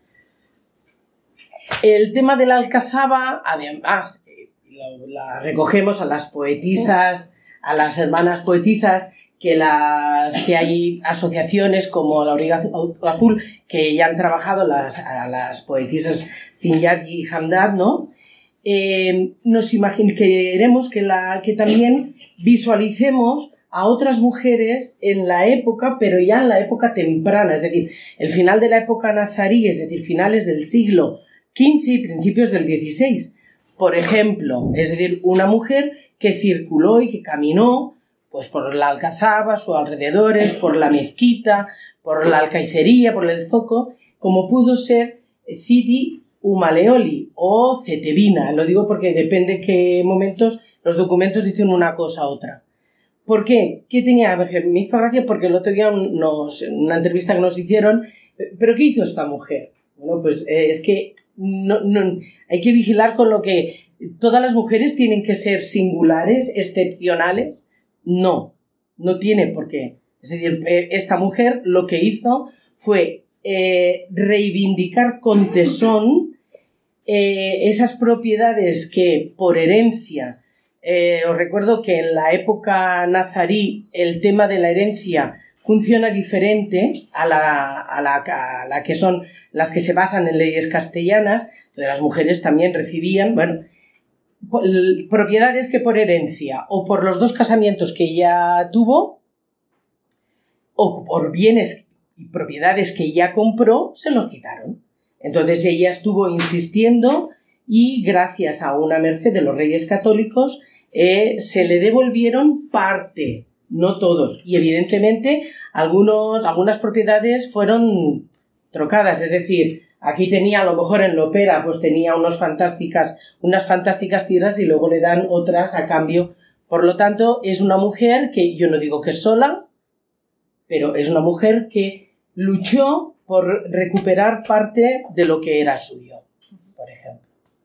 El tema de la alcazaba, además, la recogemos a las poetisas, a las hermanas poetisas, que, las, que hay asociaciones como la Auriga Azul, que ya han trabajado las, a las poetisas Zinyad y Hamdad, ¿no? Eh, nos imaginamos, queremos que, la, que también visualicemos a otras mujeres en la época, pero ya en la época temprana, es decir, el final de la época nazarí, es decir, finales del siglo quince y principios del dieciséis. Por ejemplo, es decir, una mujer que circuló y que caminó pues por la Alcazaba, sus alrededores, por la mezquita, por la alcaicería, por el zoco, como pudo ser Sidi Umaleoli o Cetevina. Lo digo porque depende qué momentos los documentos dicen una cosa u otra. ¿Por qué? ¿Qué tenía? Me hizo gracia porque el otro día nos, en una entrevista que nos hicieron, ¿pero qué hizo esta mujer? Bueno, pues eh, es que no, no, hay que vigilar con lo que todas las mujeres tienen que ser singulares, excepcionales. No, no tiene por qué. Es decir, eh, esta mujer lo que hizo fue eh, reivindicar con tesón eh, esas propiedades que por herencia, eh, os recuerdo que en la época nazarí el tema de la herencia funciona diferente a la, a la, a la que son las que se basan en leyes castellanas, donde las mujeres también recibían, bueno, propiedades que por herencia o por los dos casamientos que ella tuvo o por bienes y propiedades que ella compró, se los quitaron. Entonces ella estuvo insistiendo y gracias a una merced de los Reyes Católicos eh, se le devolvieron parte, no todos, y evidentemente algunos, algunas propiedades fueron trocadas, es decir, aquí tenía a lo mejor en Lopera pues tenía unos fantásticas, unas fantásticas tierras y luego le dan otras a cambio. Por lo tanto, es una mujer que yo no digo que es sola, pero es una mujer que luchó por recuperar parte de lo que era suyo, por ejemplo.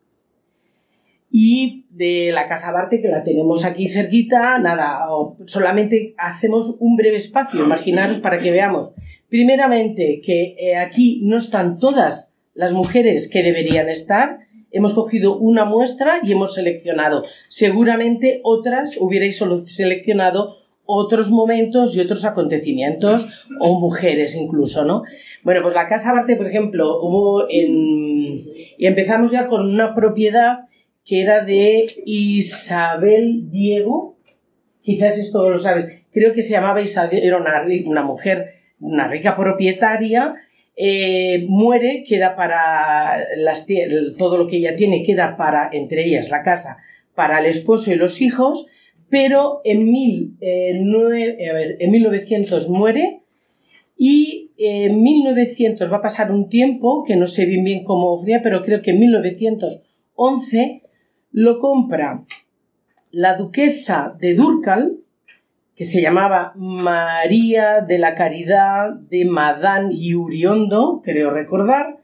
Y de la Casa Barte, que la tenemos aquí cerquita, nada, solamente hacemos un breve espacio, imaginaros para que veamos. Primeramente, que eh, aquí no están todas las mujeres que deberían estar. Hemos cogido una muestra y hemos seleccionado. Seguramente otras hubierais seleccionado otros momentos y otros acontecimientos, o mujeres incluso, ¿no? Bueno, pues la Casa Barte, por ejemplo, hubo en... y empezamos ya con una propiedad que era de Isabel Diego, quizás esto lo saben, creo que se llamaba Isabel, era una, una mujer, una rica propietaria, eh, muere, queda para las, todo lo que ella tiene queda para, entre ellas la casa, para el esposo y los hijos, pero en, mil, eh, nueve, a ver, en mil novecientos muere y en mil novecientos va a pasar un tiempo, que no sé bien bien cómo fue, pero creo que en mil novecientos once lo compra la duquesa de Durcal, que se llamaba María de la Caridad de Madán y Uriondo, creo recordar,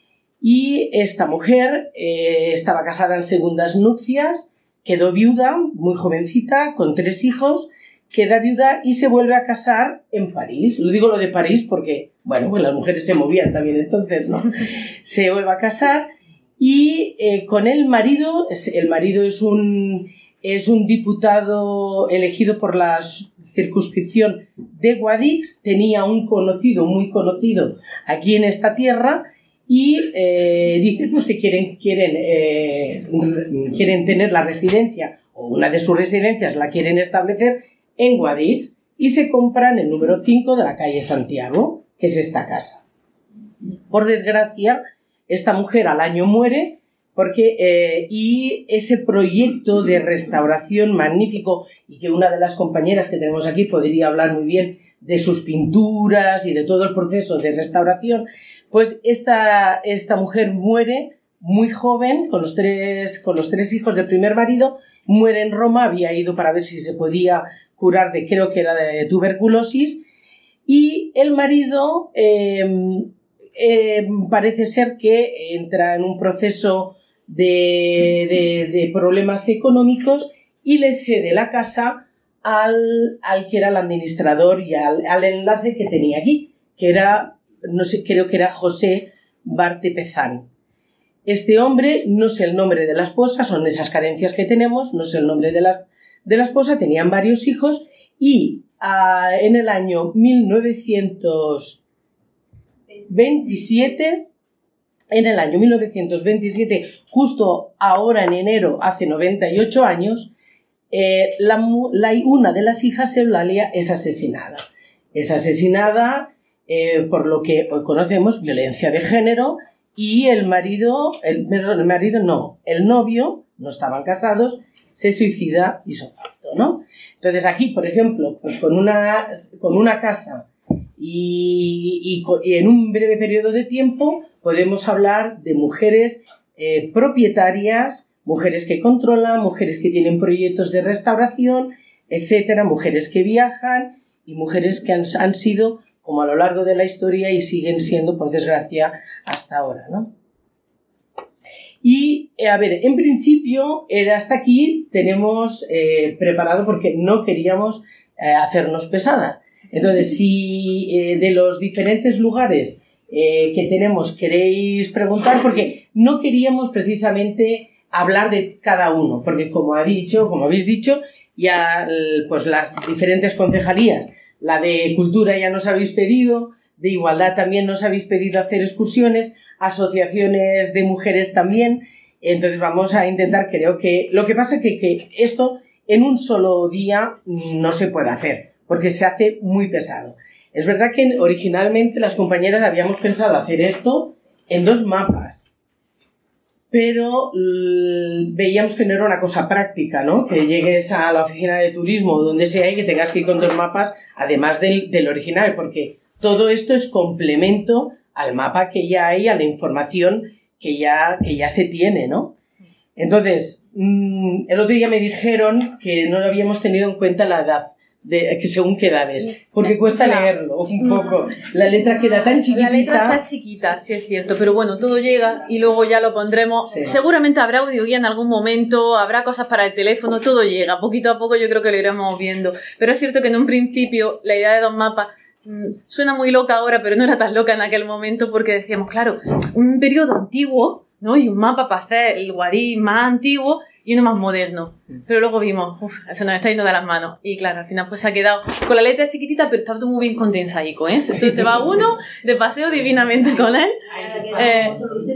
y esta mujer eh, estaba casada en segundas nupcias, quedó viuda, muy jovencita, con tres hijos, queda viuda y se vuelve a casar en París. Lo digo lo de París porque, bueno, pues las mujeres se movían también entonces, ¿no? Se vuelve a casar y eh, con el marido, el marido es un... es un diputado elegido por la circunscripción de Guadix, tenía un conocido, muy conocido aquí en esta tierra y eh, dice pues que quieren, quieren, eh, quieren tener la residencia o una de sus residencias la quieren establecer en Guadix y se compran el número cinco de la calle Santiago, que es esta casa. Por desgracia, esta mujer al año muere. Porque, eh, y ese proyecto de restauración magnífico, y que una de las compañeras que tenemos aquí podría hablar muy bien de sus pinturas y de todo el proceso de restauración, pues esta, esta mujer muere muy joven, con los, tres, con los tres hijos del primer marido, muere en Roma, había ido para ver si se podía curar de, creo que era de tuberculosis, y el marido eh, eh, parece ser que entra en un proceso De, de, de problemas económicos y le cede la casa al, al que era el administrador y al, al enlace que tenía aquí, que era, no sé, creo que era José Barte Pezán. Este hombre, no sé el nombre de la esposa, son esas carencias que tenemos, no sé el nombre de la, de la esposa, tenían varios hijos y uh, en el año mil novecientos veintisiete, en el año mil novecientos veintisiete, justo ahora en enero, hace noventa y ocho años, eh, la, la, una de las hijas, Eulalia, es asesinada. Es asesinada eh, por lo que hoy conocemos, violencia de género, y el marido, el, el marido no, el novio, no estaban casados, se suicida isofacto, ¿no? Entonces aquí, por ejemplo, pues con una, con una casa y, y, y en un breve periodo de tiempo podemos hablar de mujeres eh, propietarias, mujeres que controlan, mujeres que tienen proyectos de restauración, etcétera, mujeres que viajan y mujeres que han, han sido como a lo largo de la historia y siguen siendo, por desgracia, hasta ahora, ¿no? Y, a ver, en principio, era hasta aquí tenemos eh, preparado porque no queríamos eh, hacernos pesada. Entonces, si eh, de los diferentes lugares eh, que tenemos queréis preguntar, porque no queríamos precisamente hablar de cada uno, porque como ha dicho, como habéis dicho, ya pues las diferentes concejalías, la de cultura ya nos habéis pedido, de igualdad también nos habéis pedido hacer excursiones, asociaciones de mujeres también, entonces vamos a intentar, creo que, lo que pasa es que, que esto en un solo día no se puede hacer, porque se hace muy pesado. Es verdad que originalmente las compañeras habíamos pensado hacer esto en dos mapas, pero l- veíamos que no era una cosa práctica, ¿no? Que llegues a la oficina de turismo o donde sea y que tengas que ir con dos mapas, además del, del original, porque todo esto es complemento al mapa que ya hay, a la información que ya, que ya se tiene, ¿no? Entonces, mmm, el otro día me dijeron que no habíamos tenido en cuenta la edad, de, que según qué edades, porque cuesta Claro. leerlo un poco. La letra queda tan chiquitita. La letra está chiquita, sí es cierto, pero bueno, todo llega y luego ya lo pondremos. Sí. Seguramente habrá audioguía en algún momento, habrá cosas para el teléfono, todo llega. Poquito a poco yo creo que lo iremos viendo. Pero es cierto que en un principio la idea de dos mapas mmm, suena muy loca ahora, pero no era tan loca en aquel momento porque decíamos, claro, un periodo antiguo, ¿no? Y un mapa para hacer el Guadix más antiguo y uno más moderno. Pero luego vimos, uff, se nos está yendo de las manos. Y claro, al final pues se ha quedado con la letra chiquitita, pero está todo muy bien condensadico, ¿eh? Entonces se va uno de paseo divinamente con él. Eh,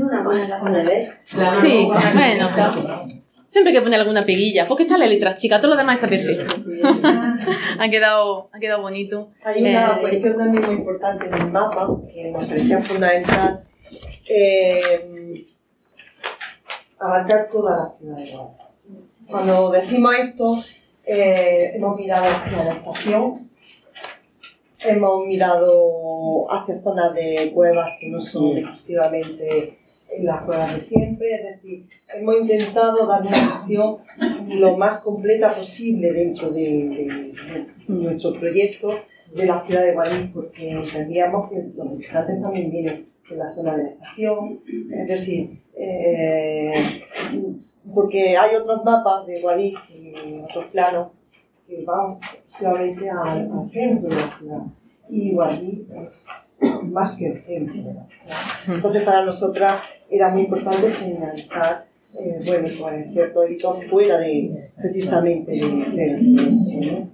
sí, bueno. Siempre hay que poner alguna peguilla, porque está la letra chica, todo lo demás está perfecto. ha, quedado, ha quedado bonito. Hay una Eh, cuestión también muy importante en el mapa, que nos parecía fundamental, eh, abarcar toda la ciudad de Guadalajara. Cuando decimos esto, Eh, hemos mirado hacia la estación, hemos mirado hacia zonas de cuevas que no son exclusivamente las cuevas de siempre, es decir, hemos intentado dar una visión lo más completa posible dentro de, de, de nuestro proyecto de la ciudad de Guadix, porque entendíamos que los visitantes también vienen de la zona de la estación, es decir, eh, porque hay otros mapas de Guadix y otros planos que van exclusivamente al, al centro de la ciudad. Y Guadix es más que el centro de la ciudad. Entonces, para nosotras era muy importante señalizar eh, bueno, pues, ciertos hitos fuera de, precisamente del de, de, ¿no?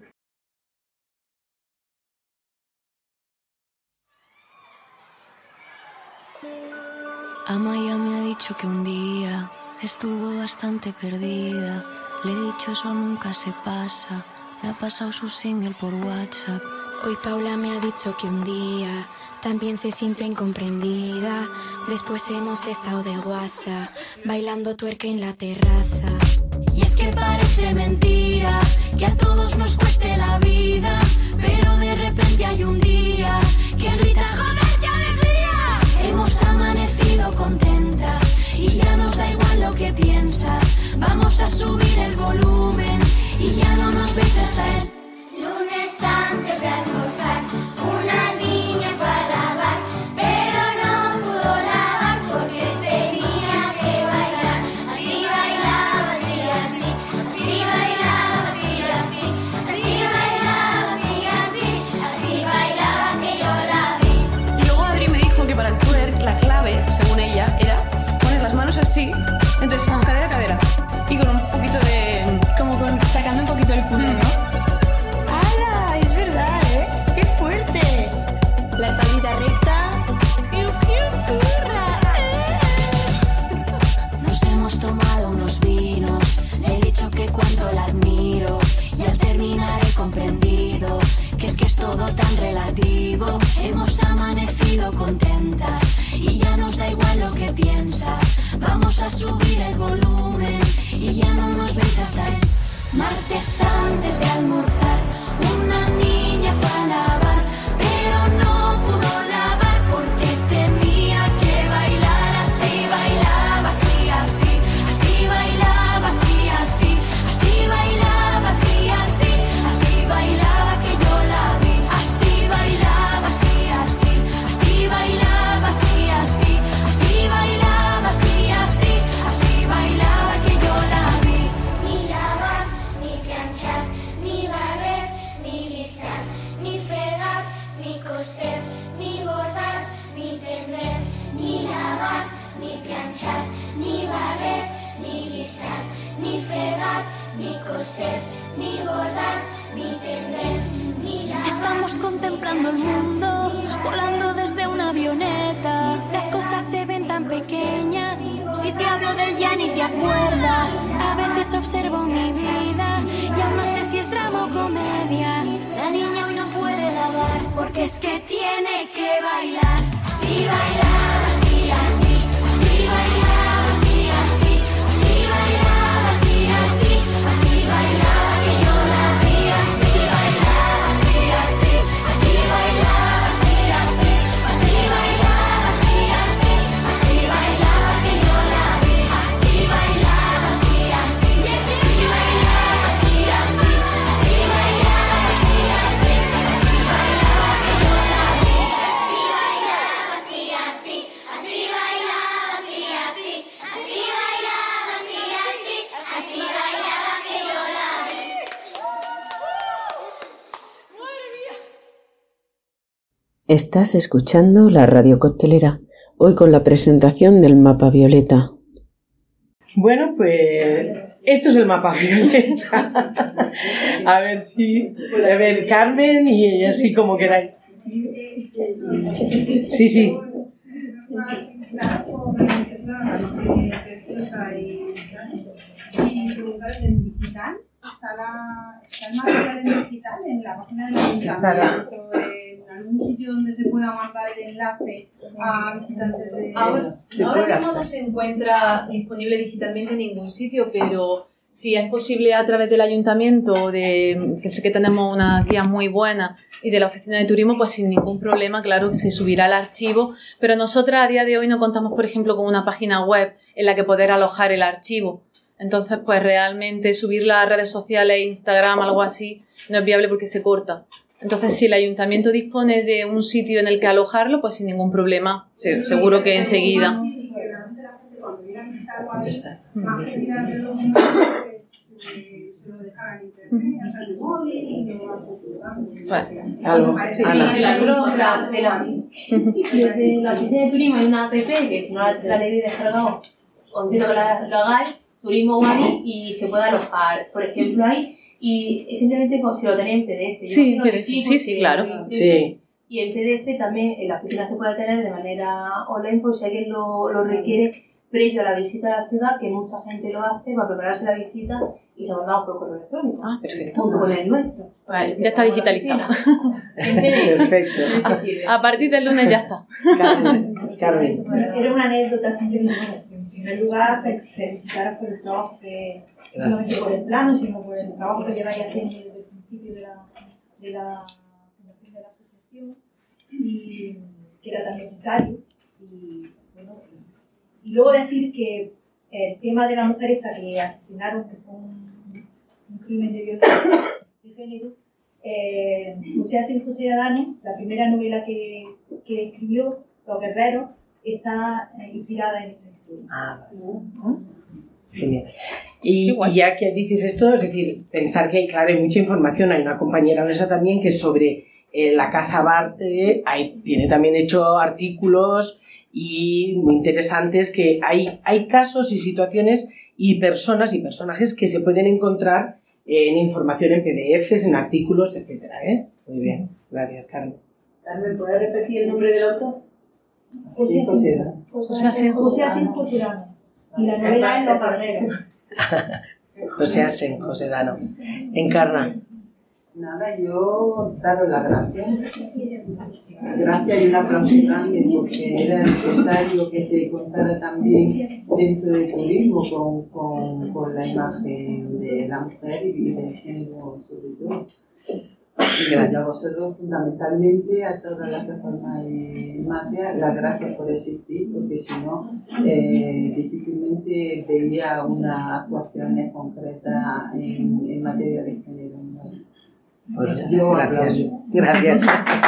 Amaya me ha dicho que un día estuvo bastante perdida. Le he dicho eso nunca se pasa. Me ha pasado su single por WhatsApp. Hoy Paula me ha dicho que un día también se siente incomprendida. Después hemos estado de guasa, bailando tuerca en la terraza. Y es que parece mentira que a todos nos cueste la vida, pero de repente hay un día que gritas ¡joder, qué alegría! Hemos amanecido contentas y ya nos da igual lo que piensas. Vamos a subir el volumen y ya no nos ves hasta el lunes antes de almorzar. Una niña fue a lavar, pero no pudo lavar porque tenía que bailar. Así bailaba, así, así, así bailaba, así, así, así bailaba, así, así, así bailaba que yo la vi. Y luego Adri me dijo que para el twerk la clave, según ella, era poner las manos así, entonces con cadera a cadera y con un poquito de... como con sacando un poquito el culo, ¿no? La espaldita recta. Nos hemos tomado unos vinos. Le he dicho que cuánto la admiro. Y al terminar he comprendido que es que es todo tan relativo. Hemos amanecido contentas y ya nos da igual lo que piensas. Vamos a subir el volumen y ya no nos veis hasta el martes antes de almorzar. Una niña fue a lavar, pero no pudo lavar porque tenía que bailar. Así bailaba, así, así, así bailaba, así, así, así bailaba, así, así, así bailaba que yo la vi. Así bailaba, así, así, así bailaba, así, así, así bailaba, así, así, así bailaba que yo la vi. Ni lavar, ni planchar, ni barrer, ni guisar, ni fregar, ni coser, ni bordar, ni tender, ni lavar, ni planchar, ni barrer, ni guisar, ni fregar, ni coser, ni bordar, ni tender, ni lavar. Estamos contemplando el mundo, volando desde una avioneta. Las cosas se ven tan pequeñas. Si te hablo del ya ni te acuerdas. A veces observo mi vida y aún no sé si es drama o comedia. La niña hoy no puede lavar porque es que tiene que bailar. Así bailaba, así, así, así bailaba, así, así, así bailaba, así, así, así bailaba que yo la vi. Así bailaba, así, así, así bailaba, así, así, así bailaba, así, así, así bailaba que yo la vi. Así bailaba, así, así, así bailaba, así, así, así bailaba, así, así, así bailaba que yo la vi. Así bailaba, así, así, así bailaba, así, así, así bailaba, así, así, así bailaba que yo la vi. Estás escuchando la Radio Coctelera, hoy con la presentación del mapa violeta. Bueno, pues esto es el mapa violeta. A ver si... A ver, Carmen y así como queráis. Sí, sí. Y preguntar en digital, ¿está, la, está el material en digital en la página del ayuntamiento, en algún sitio donde se pueda mandar el enlace a visitantes de... Ahora, ahora mismo no se encuentra disponible digitalmente en ningún sitio, pero si es posible a través del ayuntamiento, de, que sé que tenemos una guía muy buena, y de la oficina de turismo, pues sin ningún problema, claro que se subirá el archivo, pero nosotras a día de hoy no contamos, por ejemplo, con una página web en la que poder alojar el archivo. Entonces, pues realmente subirla a redes sociales, Instagram, algo así, no es viable porque se corta. Entonces, si el ayuntamiento dispone de un sitio en el que alojarlo, pues sin ningún problema, sí, seguro que enseguida. Contestar. Algo. Sí, nosotros la, de la, desde la oficina de turismo hay una app que si no la, la debéis descargar, os invito a que la, lo hagáis, Turismo Guadix, y se puede alojar, por ejemplo, ahí, y simplemente si lo tenéis en P D F. Sí, en P D F, sí, sí, sí, claro. Sí. Y en P D F también en la oficina se puede tener de manera online, por si alguien lo, lo requiere, previo a la visita a la ciudad, que mucha gente lo hace para prepararse la visita y se mandamos por correo electrónico. Ah, perfecto. Junto con el nuestro. Vale, ya está digitalizado. En P D F. Perfecto. A partir del lunes ya está. Carmen. Carmen. Era una anécdota simple. En primer lugar, felicitaros por el trabajo que, no solamente por el plano, sino por el trabajo que lleváis haciendo desde el principio de la, de la fundación de la asociación, y que era tan necesario. Y, bueno, y luego decir que el tema de la mujer esta que asesinaron, que fue un, un crimen de violencia de género, eh, José Asenjo Sedano, la primera novela que, que escribió, Los Guerreros, está eh, inspirada en esa historia. Ah, vale. Genial. Y, y ya que dices esto, es decir, pensar que hay, claro, hay mucha información. Hay una compañera nuestra también que sobre eh, la Casa Barte hay, tiene también hecho artículos y muy interesantes, que hay, hay casos y situaciones y personas y personajes que se pueden encontrar en información en P D Fs, en artículos, etcétera, ¿eh? Muy bien, gracias, Carmen. Carmen, ¿puedes repetir el nombre del autor? José Asenjo. José Asenjo Sedano. Y la novela es Los Guerreros. José Asenjo Sedano. Encarna. Nada, yo daros las gracias. Gracias y un aplauso también, porque era necesario que se contara también dentro del turismo con, con, con la imagen de la mujer y del género sobre todo. Y a vosotros fundamentalmente, a todas las reformas de Magia, las gracias por existir, porque si no, eh, difícilmente veía unas actuaciones concretas en, en materia de género. Pues muchas gracias. Gracias.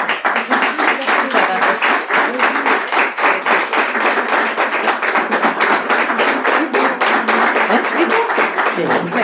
Sí.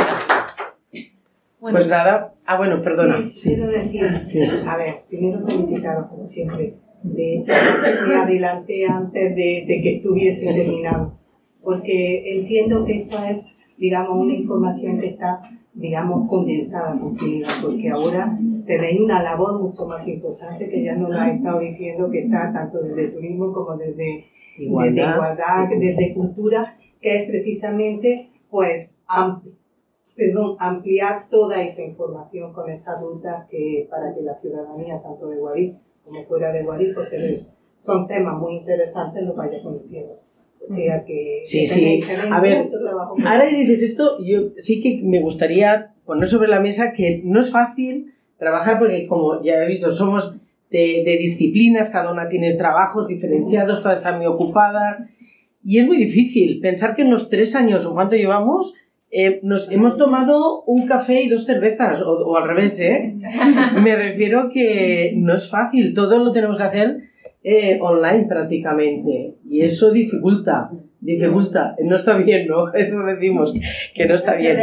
Bueno, pues nada. Ah, bueno, perdona. Sí, sí. Quiero decir, sí. A ver, primero felicitaros como siempre. De hecho, me adelanté antes de, de que estuviese terminado, porque entiendo que esto es, digamos, una información que está, digamos, condensada con Trinidad, porque ahora tenéis una labor mucho más importante que ya nos lo ha estado diciendo, que está tanto desde turismo como desde igualdad, desde, igualdad, desde cultura, que es precisamente, pues, ampli, perdón, ampliar toda esa información con esas rutas que, para que la ciudadanía, tanto de Guadix como fuera de Guadix, porque son temas muy interesantes, los vaya conociendo. O sea que, sí, que sí. tenéis, tenéis a ver, mucho trabajo. Ahora que dices esto, yo sí que me gustaría poner sobre la mesa que no es fácil trabajar, porque como ya he visto, somos de, de disciplinas, cada una tiene trabajos diferenciados, todas están muy ocupadas, y es muy difícil pensar que en los tres años o cuánto llevamos, eh, nos hemos tomado un café y dos cervezas, o, o al revés, ¿eh? Me refiero que no es fácil, todo lo tenemos que hacer eh, online prácticamente, y eso dificulta, dificulta, no está bien, ¿no? Eso decimos, que no está bien.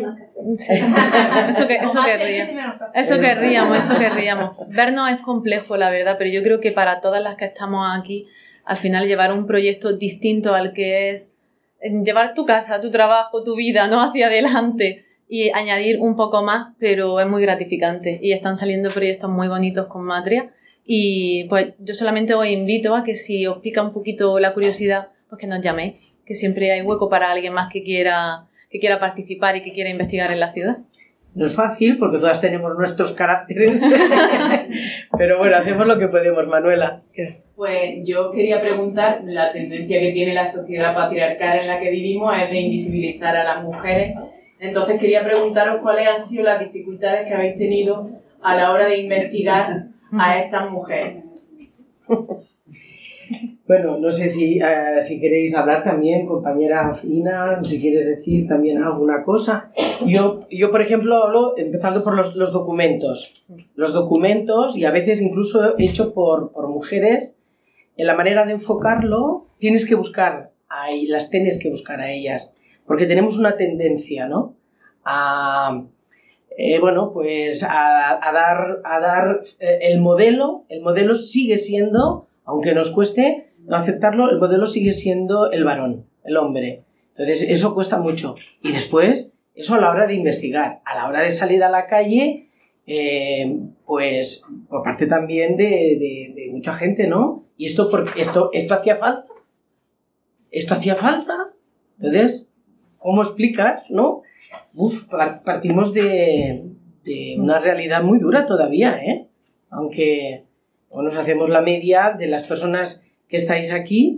Eso, que, eso querría, eso querríamos, eso querríamos. Vernos es complejo, la verdad, pero yo creo que para todas las que estamos aquí, al final llevar un proyecto distinto al que es llevar tu casa, tu trabajo, tu vida, ¿no?, hacia adelante y añadir un poco más, pero es muy gratificante y están saliendo proyectos muy bonitos con Matria, y pues yo solamente os invito a que si os pica un poquito la curiosidad, pues que nos llaméis, que siempre hay hueco para alguien más que quiera, que quiera participar y que quiera investigar en la ciudad. No es fácil porque todas tenemos nuestros caracteres, pero bueno, hacemos lo que podemos, Manuela. Pues yo quería preguntar, la tendencia que tiene la sociedad patriarcal en la que vivimos es de invisibilizar a las mujeres. Entonces quería preguntaros cuáles han sido las dificultades que habéis tenido a la hora de investigar a estas mujeres. Bueno, no sé si, uh, si queréis hablar también, compañera Fina, si quieres decir también alguna cosa. Yo, yo por ejemplo, hablo empezando por los, los documentos. Los documentos, y a veces incluso hecho por, por mujeres, en la manera de enfocarlo, tienes que buscar, ahí, las tienes que buscar a ellas. Porque tenemos una tendencia, ¿no? A, eh, bueno, pues a, a dar, a dar eh, el modelo, el modelo sigue siendo, aunque nos cueste aceptarlo, el modelo sigue siendo el varón, el hombre. Entonces, eso cuesta mucho. Y después, eso a la hora de investigar, a la hora de salir a la calle, eh, pues por parte también de, de, de mucha gente, ¿no? Y esto, por, esto, esto hacía falta. Esto hacía falta. Entonces, ¿cómo explicas, no? Uf, partimos de, de una realidad muy dura todavía, ¿eh? Aunque o nos hacemos la media de las personas que estáis aquí,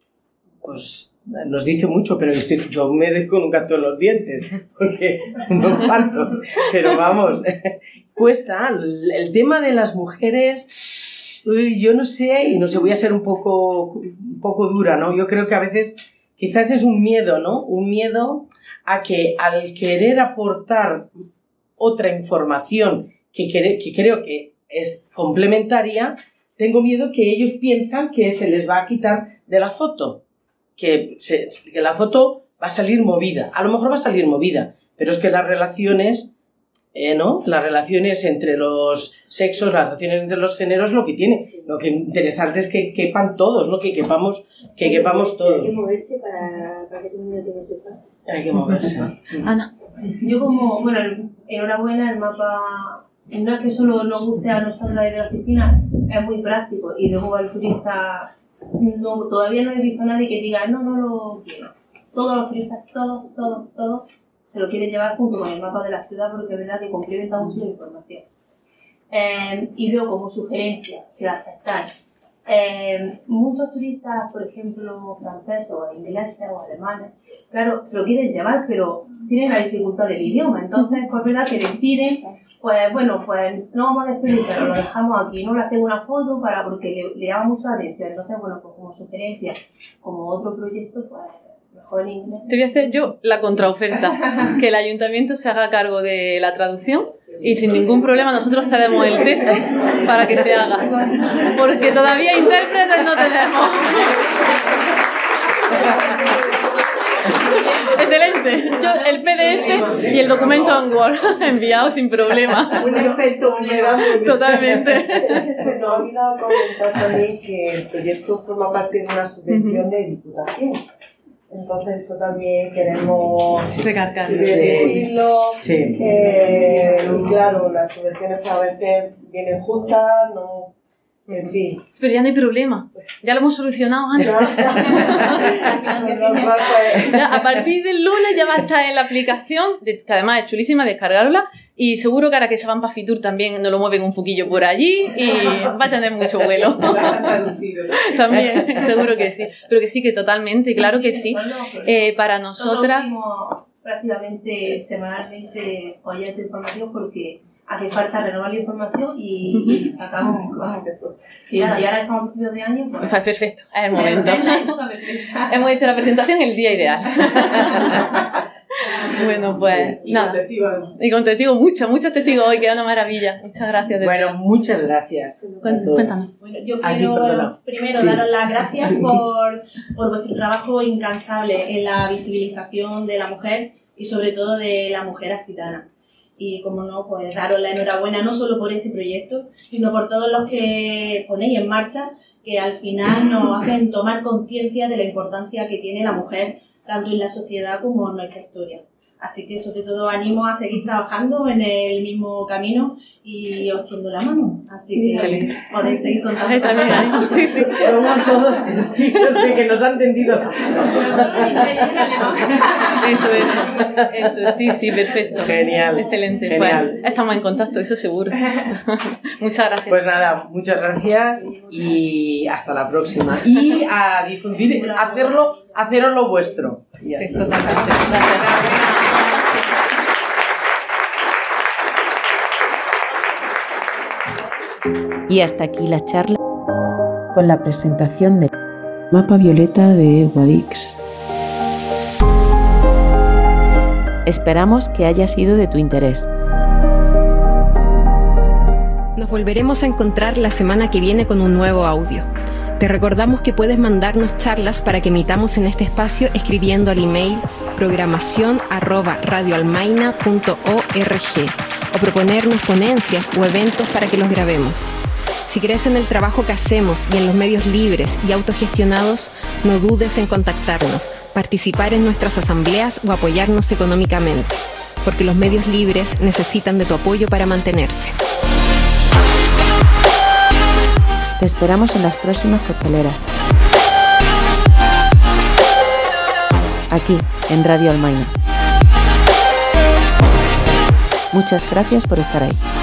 pues nos dice mucho, pero estoy, yo me doy con un gato en los dientes, porque no cuánto, pero vamos, cuesta. El, el tema de las mujeres, uy, yo no sé, y no sé, voy a ser un poco, un poco dura, ¿no? Yo creo que a veces quizás es un miedo, ¿no? Un miedo a que al querer aportar otra información que, que, que creo que es complementaria, tengo miedo que ellos piensan que se les va a quitar de la foto, que, se, que la foto va a salir movida. A lo mejor va a salir movida, pero es que las relaciones, eh, ¿no? Las relaciones entre los sexos, las relaciones entre los géneros, lo que tiene. Lo que interesante es que quepan todos, ¿no? Que quepamos, que quepamos todos. Hay que moverse para, para que todo el mundo tenga su espacio. Hay que moverse. Ana. Yo como, bueno, enhorabuena, el mapa no es que solo nos guste a nosotros desde la oficina, es muy práctico. Y luego al turista, no, todavía no he visto a nadie que diga, no, no lo quiero. Todos los turistas, todos, todos, todos, se lo quieren llevar junto con el mapa de la ciudad porque es verdad que complementa mucho la información. Eh, y luego como sugerencia, si la aceptáis, eh, muchos turistas, por ejemplo, franceses o ingleses o alemanes, claro, se lo quieren llevar, pero tienen la dificultad del idioma. Entonces, pues es verdad que deciden, pues bueno, pues no vamos a desperdiciarlo, lo dejamos aquí, no le hacemos una foto para porque le, le llama mucho la atención. Entonces, bueno, pues como sugerencia, como otro proyecto, pues mejor en inglés. Te voy a hacer yo la contraoferta, que el ayuntamiento se haga cargo de la traducción y sin ningún problema nosotros cedemos el texto para que se haga, porque todavía intérpretes no tenemos. Excelente. Yo el P D F y el documento en Word enviado sin problema. Un efecto vulnerable. Totalmente. Se nos ha olvidado comentar también que el proyecto forma parte de una subvención de Diputación. Entonces eso también queremos recargarlo, decirlo. Sí. Eh, claro, las subvenciones a veces vienen justas, no, en fin. Pero ya no hay problema, ya lo hemos solucionado antes. Ya, a partir del lunes ya va a estar en la aplicación, que además es chulísima, descargarla, y seguro que ahora que se van para Fitur también nos lo mueven un poquillo por allí y va a tener mucho vuelo. También, seguro que sí. Pero que sí, que totalmente, claro que sí. Eh, para nosotras... prácticamente semanalmente folleto de información porque hace falta renovar la información y, y sacamos cosas. Y, nada, y ahora estamos a principios de año. Pues, pues perfecto, es el momento. Es la época perfecta. Hemos hecho la presentación el día ideal. Bueno, pues y nada. Con testigos. Y con testigos, muchos, muchos testigos hoy, que es una maravilla. Muchas gracias. De bueno, verdad. muchas gracias. Cuéntanos. Bueno, yo Ah, sí, quiero perdona. primero Sí. daros las gracias Sí. por, por vuestro trabajo incansable en la visibilización de la mujer y sobre todo de la mujer africana. Y como no, pues daros la enhorabuena no solo por este proyecto, sino por todos los que ponéis en marcha, que al final nos hacen tomar conciencia de la importancia que tiene la mujer tanto en la sociedad como en nuestra historia. Así que sobre todo animo a seguir trabajando en el mismo camino y os tiendo la mano. Así que podéis seguir contando. También animo. Sí, sí. Somos todos testigos de que nos han entendido. Eso es. Eso, sí, sí, perfecto. Genial. Excelente. Genial. Pues, estamos en contacto, eso seguro. Muchas gracias. Pues nada, muchas gracias y hasta la próxima. Y a difundir, hacerlo, hacerlo lo vuestro. Y ya Sí, está. totalmente. Gracias. Y hasta aquí la charla con la presentación del Mapa Violeta de Guadix. Esperamos que haya sido de tu interés. Nos volveremos a encontrar la semana que viene con un nuevo audio. Te recordamos que puedes mandarnos charlas para que emitamos en este espacio escribiendo al email programación arroba radioalmaina punto org o proponernos ponencias o eventos para que los grabemos. Si crees en el trabajo que hacemos y en los medios libres y autogestionados, no dudes en contactarnos, participar en nuestras asambleas o apoyarnos económicamente, porque los medios libres necesitan de tu apoyo para mantenerse. Te esperamos en las próximas cocteleras. Aquí, en Radio Almaina. Muchas gracias por estar ahí.